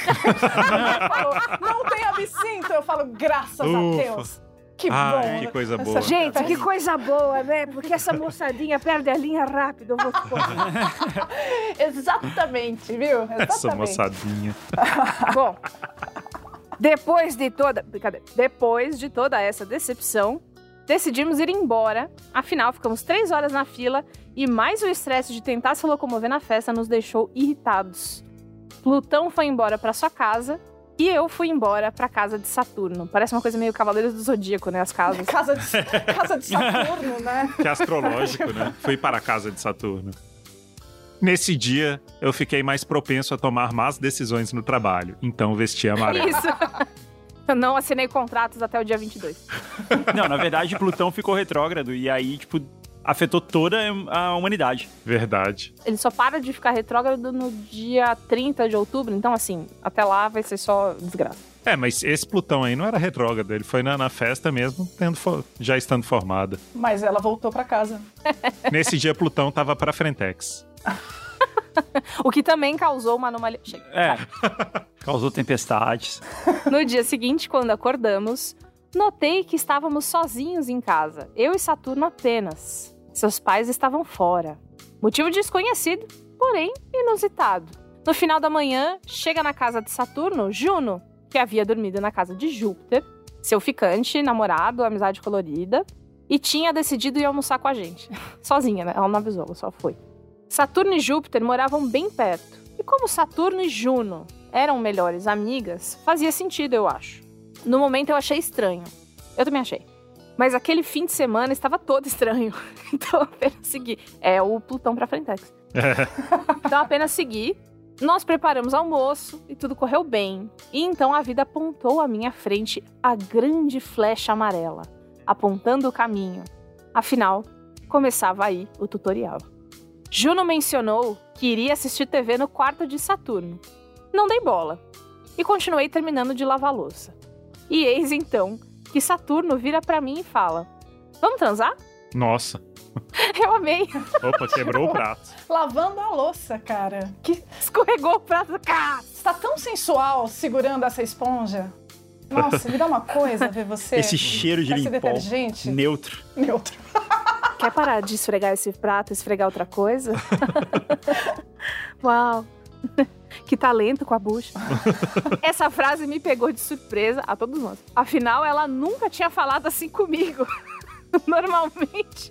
Falou, não tem absinto. Eu falo, graças a Deus. Que bom. Que coisa boa. Gente, que coisa boa, né? Porque essa moçadinha perde a linha rápido. Eu vou te contar. Exatamente, viu? Exatamente. Essa moçadinha. Bom, depois de toda essa decepção, decidimos ir embora. Afinal, ficamos 3 horas na fila e mais o estresse de tentar se locomover na festa nos deixou irritados. Plutão foi embora para sua casa e eu fui embora para casa de Saturno. Parece uma coisa meio Cavaleiros do Zodíaco, né? As casas. Casa de Saturno, né? Que astrológico, né? Fui para a casa de Saturno. Nesse dia, eu fiquei mais propenso a tomar más decisões no trabalho. Então, vesti amarelo. Isso. Eu não assinei contratos até o dia 22. Não, na verdade, Plutão ficou retrógrado e aí, afetou toda a humanidade. Verdade. Ele só para de ficar retrógrado no dia 30 de outubro. Então, assim, até lá vai ser só desgraça. Mas esse Plutão aí não era retrógrado. Ele foi na festa mesmo, já estando formada. Mas ela voltou pra casa. Nesse dia, Plutão tava pra Frentex. O que também causou uma anomalia. Causou tempestades. No dia seguinte, quando acordamos, notei que estávamos sozinhos em casa. Eu e Saturno apenas. Seus pais estavam fora. Motivo desconhecido, porém inusitado. No final da manhã, chega na casa de Saturno, Juno, que havia dormido na casa de Júpiter, seu ficante, namorado, amizade colorida, e tinha decidido ir almoçar com a gente. Sozinha, né? Ela não avisou, ela só foi. Saturno e Júpiter moravam bem perto. E como Saturno e Juno eram melhores amigas, fazia sentido, eu acho. No momento eu achei estranho. Eu também achei. Mas aquele fim de semana estava todo estranho. Então apenas segui. É o Plutão pra Frentex. Então apenas segui. Nós preparamos almoço e tudo correu bem. E então a vida apontou à minha frente a grande flecha amarela, apontando o caminho. Afinal, começava aí o tutorial. Juno mencionou que iria assistir TV no quarto de Saturno. Não dei bola. E continuei terminando de lavar a louça. E eis então que Saturno vira pra mim e fala: vamos transar? Nossa. Eu amei. Opa, quebrou o prato. Lavando a louça, cara. Que Escorregou o prato. tá tão sensual segurando essa esponja. Nossa, me dá uma coisa ver você. Esse cheiro de esse limpol. detergente. Neutro. Quer pratar de esfregar esse prato e esfregar outra coisa? Uau. Que talento com a bucha. Essa frase me pegou de surpresa a todos nós. Afinal, ela nunca tinha falado assim comigo. Normalmente.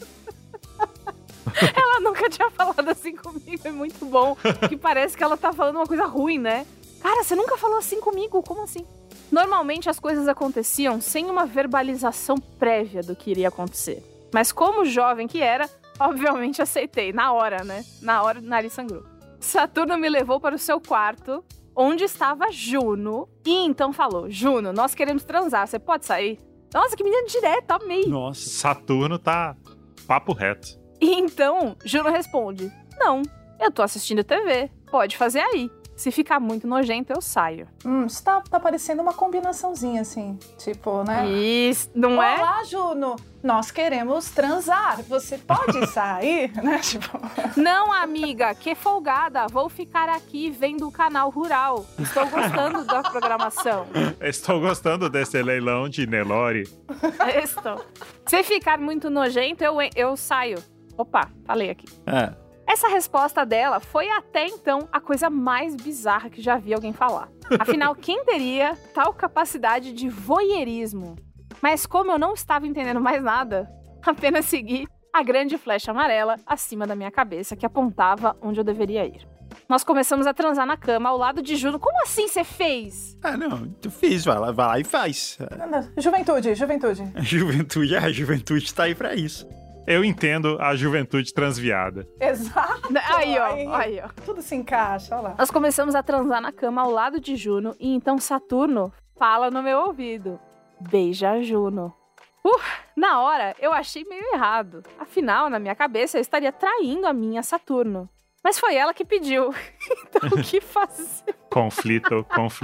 Ela nunca tinha falado assim comigo. É muito bom. Que parece que ela tá falando uma coisa ruim, né? Cara, você nunca falou assim comigo? Como assim? Normalmente as coisas aconteciam sem uma verbalização prévia do que iria acontecer. Mas como jovem que era, obviamente aceitei. Na hora, né? Na hora o nariz sangrou. Saturno me levou para o seu quarto, onde estava Juno, e então falou: Juno, nós queremos transar, você pode sair? Nossa, que menina direta, amei. Nossa, Saturno tá papo reto. E então, Juno responde: não, eu tô assistindo TV, pode fazer aí. Se ficar muito nojento, eu saio. Isso tá parecendo uma combinaçãozinha, assim. Tipo, né? Isso, não é? Olá, Juno, nós queremos transar. Você pode sair? Né? Tipo... Não, amiga, que folgada. Vou ficar aqui vendo o canal Rural. Estou gostando da programação. Estou gostando desse leilão de Nelore. Estou. Se ficar muito nojento, eu saio. Opa, falei aqui. Essa resposta dela foi até então a coisa mais bizarra que já vi alguém falar. Afinal, quem teria tal capacidade de voyeurismo? Mas como eu não estava entendendo mais nada, apenas segui a grande flecha amarela acima da minha cabeça que apontava onde eu deveria ir. Nós começamos a transar na cama ao lado de Juno. Como assim você fez? Não, tu fiz, vai lá e faz. Juventude. A juventude tá aí pra isso. Eu entendo a juventude transviada. Exato. Aí, ó. Tudo se encaixa, olha lá. Nós começamos a transar na cama ao lado de Juno e então Saturno fala no meu ouvido: beija a Juno. Na hora, eu achei meio errado. Afinal, na minha cabeça, eu estaria traindo a minha Saturno. Mas foi ela que pediu. Então, o que fazer? Conflito.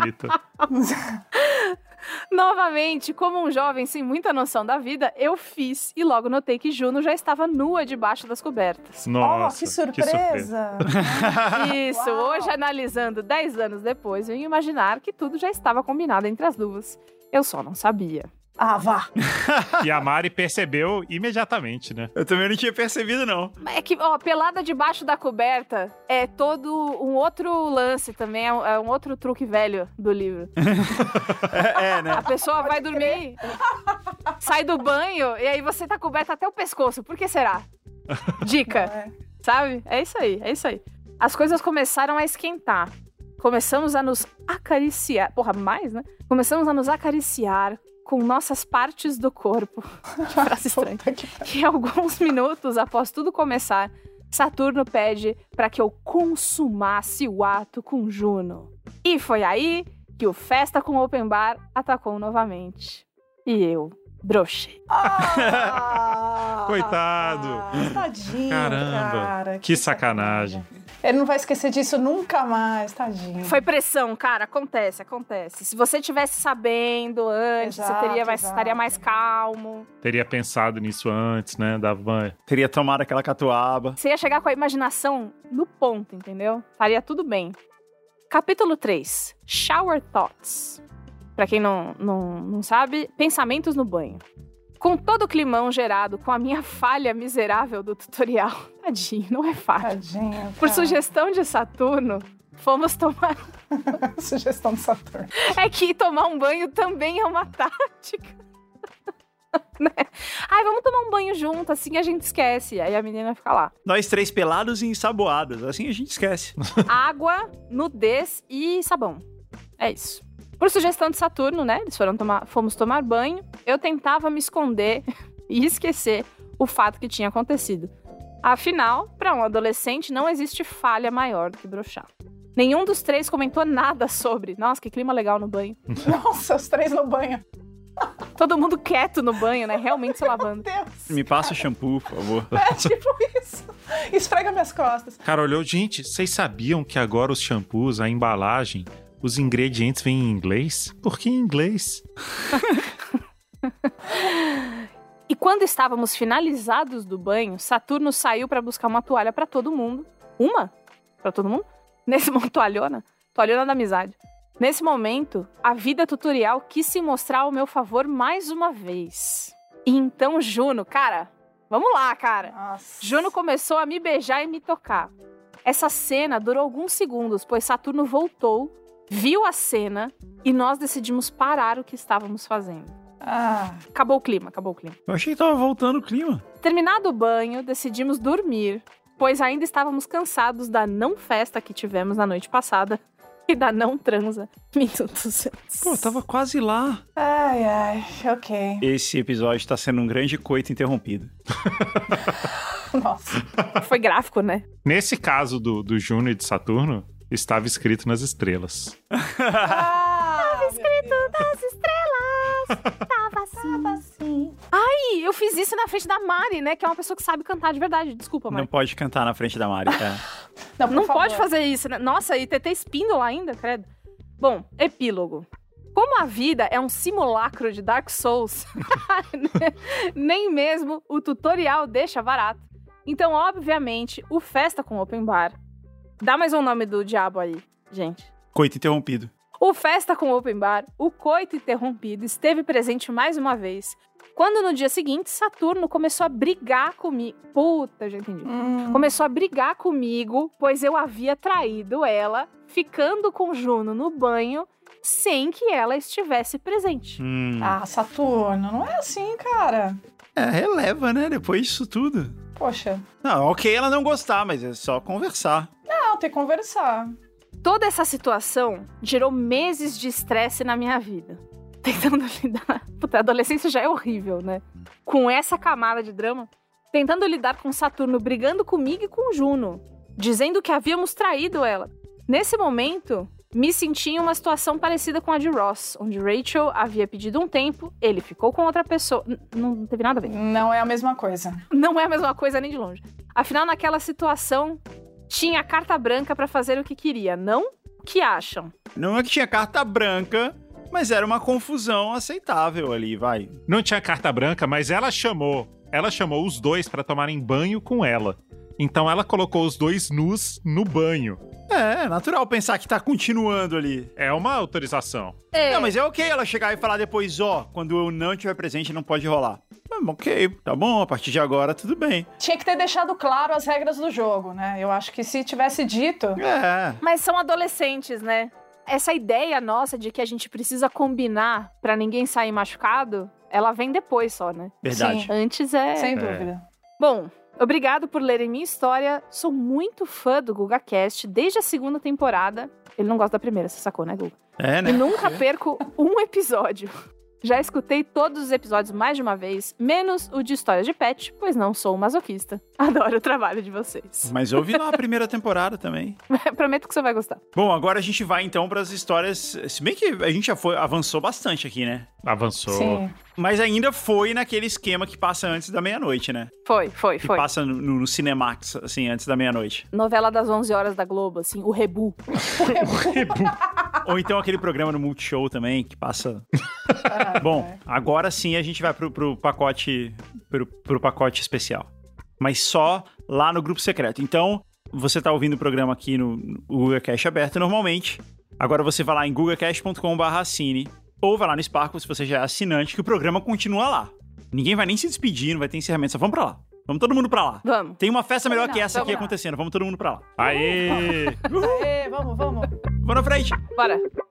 Novamente, como um jovem sem muita noção da vida, eu fiz e logo notei que Juno já estava nua debaixo das cobertas. Nossa, que surpresa! Isso, Uau. Hoje analisando 10 anos depois, eu ia imaginar que tudo já estava combinado entre as duas. Eu só não sabia. Ah, vá! E a Mari percebeu imediatamente, né? Eu também não tinha percebido, não. É que, pelada debaixo da coberta é todo um outro lance também, é um outro truque velho do livro. Né? A pessoa vai dormir, sai do banho e aí você tá coberta até o pescoço. Por que será? Dica, sabe? É isso aí. As coisas começaram a esquentar. Começamos a nos acariciar. Mais, né? Começamos a nos acariciar com nossas partes do corpo. Que frase estranha. E alguns minutos após tudo começar, Saturno pede para que eu consumasse o ato com Juno. E foi aí que o Festa com Open Bar atacou novamente. E eu brochei. Coitado. Tadinho, Caramba. cara. Que sacanagem. Ele não vai esquecer disso nunca mais, tadinho. Foi pressão, cara. Acontece. Se você tivesse sabendo antes, você estaria mais calmo. Teria pensado nisso antes, né? Da van. Teria tomado aquela catuaba. Você ia chegar com a imaginação no ponto, entendeu? Estaria tudo bem. Capítulo 3. Shower Thoughts. Pra quem não sabe, pensamentos no banho. Com todo o climão gerado com a minha falha miserável do tutorial. Tadinho, não é fácil. Tadinho, cara. Por sugestão de Saturno, fomos tomar... Sugestão de Saturno. É que tomar um banho também é uma tática. Né? Vamos tomar um banho junto, assim a gente esquece. Aí a menina fica lá. Nós 3 pelados e ensaboados, assim a gente esquece. Água, nudez e sabão. É isso. Por sugestão de Saturno, né? Fomos tomar banho. Eu tentava me esconder e esquecer o fato que tinha acontecido. Afinal, para um adolescente, não existe falha maior do que broxar. Nenhum dos 3 comentou nada sobre. Nossa, que clima legal no banho. Nossa, os 3 no banho. Todo mundo quieto no banho, né? Realmente se lavando. Meu Deus. Me passa o shampoo, por favor. É tipo isso. Esfrega minhas costas. Cara, olhou, gente, vocês sabiam que agora os shampoos, a embalagem, os ingredientes vêm em inglês? Por que em inglês? E quando estávamos finalizados do banho, Saturno saiu para buscar uma toalha para todo mundo. Uma? Para todo mundo? Toalhona da amizade. Nesse momento, a vida tutorial quis se mostrar ao meu favor mais uma vez. E então Juno, cara, vamos lá, cara. Nossa. Juno começou a me beijar e me tocar. Essa cena durou alguns segundos, pois Saturno voltou, viu a cena e nós decidimos parar o que estávamos fazendo. Acabou o clima. Eu achei que tava voltando o clima. Terminado o banho, decidimos dormir, pois ainda estávamos cansados da não festa que tivemos na noite passada e da não transa minutos antes. Pô, tava quase lá. Ai, ok. Esse episódio tá sendo um grande coito interrompido. Nossa. Foi gráfico, né? Nesse caso do Juno e de Saturno, estava escrito nas estrelas. Tava escrito nas estrelas, tava assim. Ai, eu fiz isso na frente da Mari, né? Que é uma pessoa que sabe cantar de verdade. Desculpa, Mari. Não pode cantar na frente da Mari, tá? Não pode fazer isso, né? Nossa, e TT Espíndola ainda, credo. Bom, epílogo. Como a vida é um simulacro de Dark Souls, nem mesmo o tutorial deixa barato. Então, obviamente, o Festa com Open Bar... Dá mais um nome do diabo aí, gente. Coito interrompido. O Festa com Open Bar, o coito interrompido, esteve presente mais uma vez, quando no dia seguinte, Saturno começou a brigar comigo. Puta, já entendi. Começou a brigar comigo, pois eu havia traído ela, ficando com Juno no banho, sem que ela estivesse presente. Saturno, não é assim, cara. Releva, né? Depois disso tudo. Poxa. Não, ok ela não gostar, mas é só conversar. Não, tem que conversar. Toda essa situação gerou meses de estresse na minha vida. Tentando lidar... Puta, a adolescência já é horrível, né? Com essa camada de drama. Tentando lidar com Saturno brigando comigo e com Juno. Dizendo que havíamos traído ela. Nesse momento, me senti em uma situação parecida com a de Ross. Onde Rachel havia pedido um tempo, ele ficou com outra pessoa. Não teve nada a ver. Não é a mesma coisa. Não é a mesma coisa nem de longe. Afinal, naquela situação... Tinha carta branca pra fazer o que queria, não? O que acham? Não é que tinha carta branca, mas era uma confusão aceitável ali, vai. Não tinha carta branca, mas ela chamou os dois pra tomarem banho com ela. Então ela colocou os dois nus no banho. É natural pensar que tá continuando ali. É uma autorização. Não, mas é ok ela chegar e falar depois, quando eu não estiver presente não pode rolar. Ok, tá bom, a partir de agora tudo bem. Tinha que ter deixado claro as regras do jogo, né? Eu acho que se tivesse dito... Mas são adolescentes, né? Essa ideia nossa de que a gente precisa combinar pra ninguém sair machucado, ela vem depois só, né? Verdade. Sim. Antes é... Sem dúvida. Bom... Obrigado por lerem minha história. Sou muito fã do GugaCast desde a 2ª temporada. Ele não gosta da primeira, você sacou, né, Guga? Né? E nunca perco um episódio. Já escutei todos os episódios mais de uma vez, menos o de histórias de pet, pois não sou masoquista. Adoro o trabalho de vocês. Mas ouvi lá a primeira temporada também. Prometo que você vai gostar. Bom, agora a gente vai então pras histórias... Se bem que a gente já avançou bastante aqui, né? Avançou. Sim. Mas ainda foi naquele esquema que passa antes da meia-noite, né? Foi. Que passa no Cinemax, assim, antes da meia-noite. Novela das 11 horas da Globo, assim, o Rebu. Ou então aquele programa no Multishow também, que passa... Bom, agora sim a gente vai pro pacote especial. Mas só lá no grupo secreto. Então, você tá ouvindo o programa aqui no GugaCast aberto normalmente. Agora você vai lá em gugacast.com/assine ou vai lá no Sparkle se você já é assinante, que o programa continua lá. Ninguém vai nem se despedir, não vai ter encerramento, só vamos pra lá. Vamos todo mundo pra lá. Vamos. Tem uma festa melhor que essa aqui acontecendo, vamos todo mundo pra lá. Aê! Aê, vamos. Vamos na frente. Bora.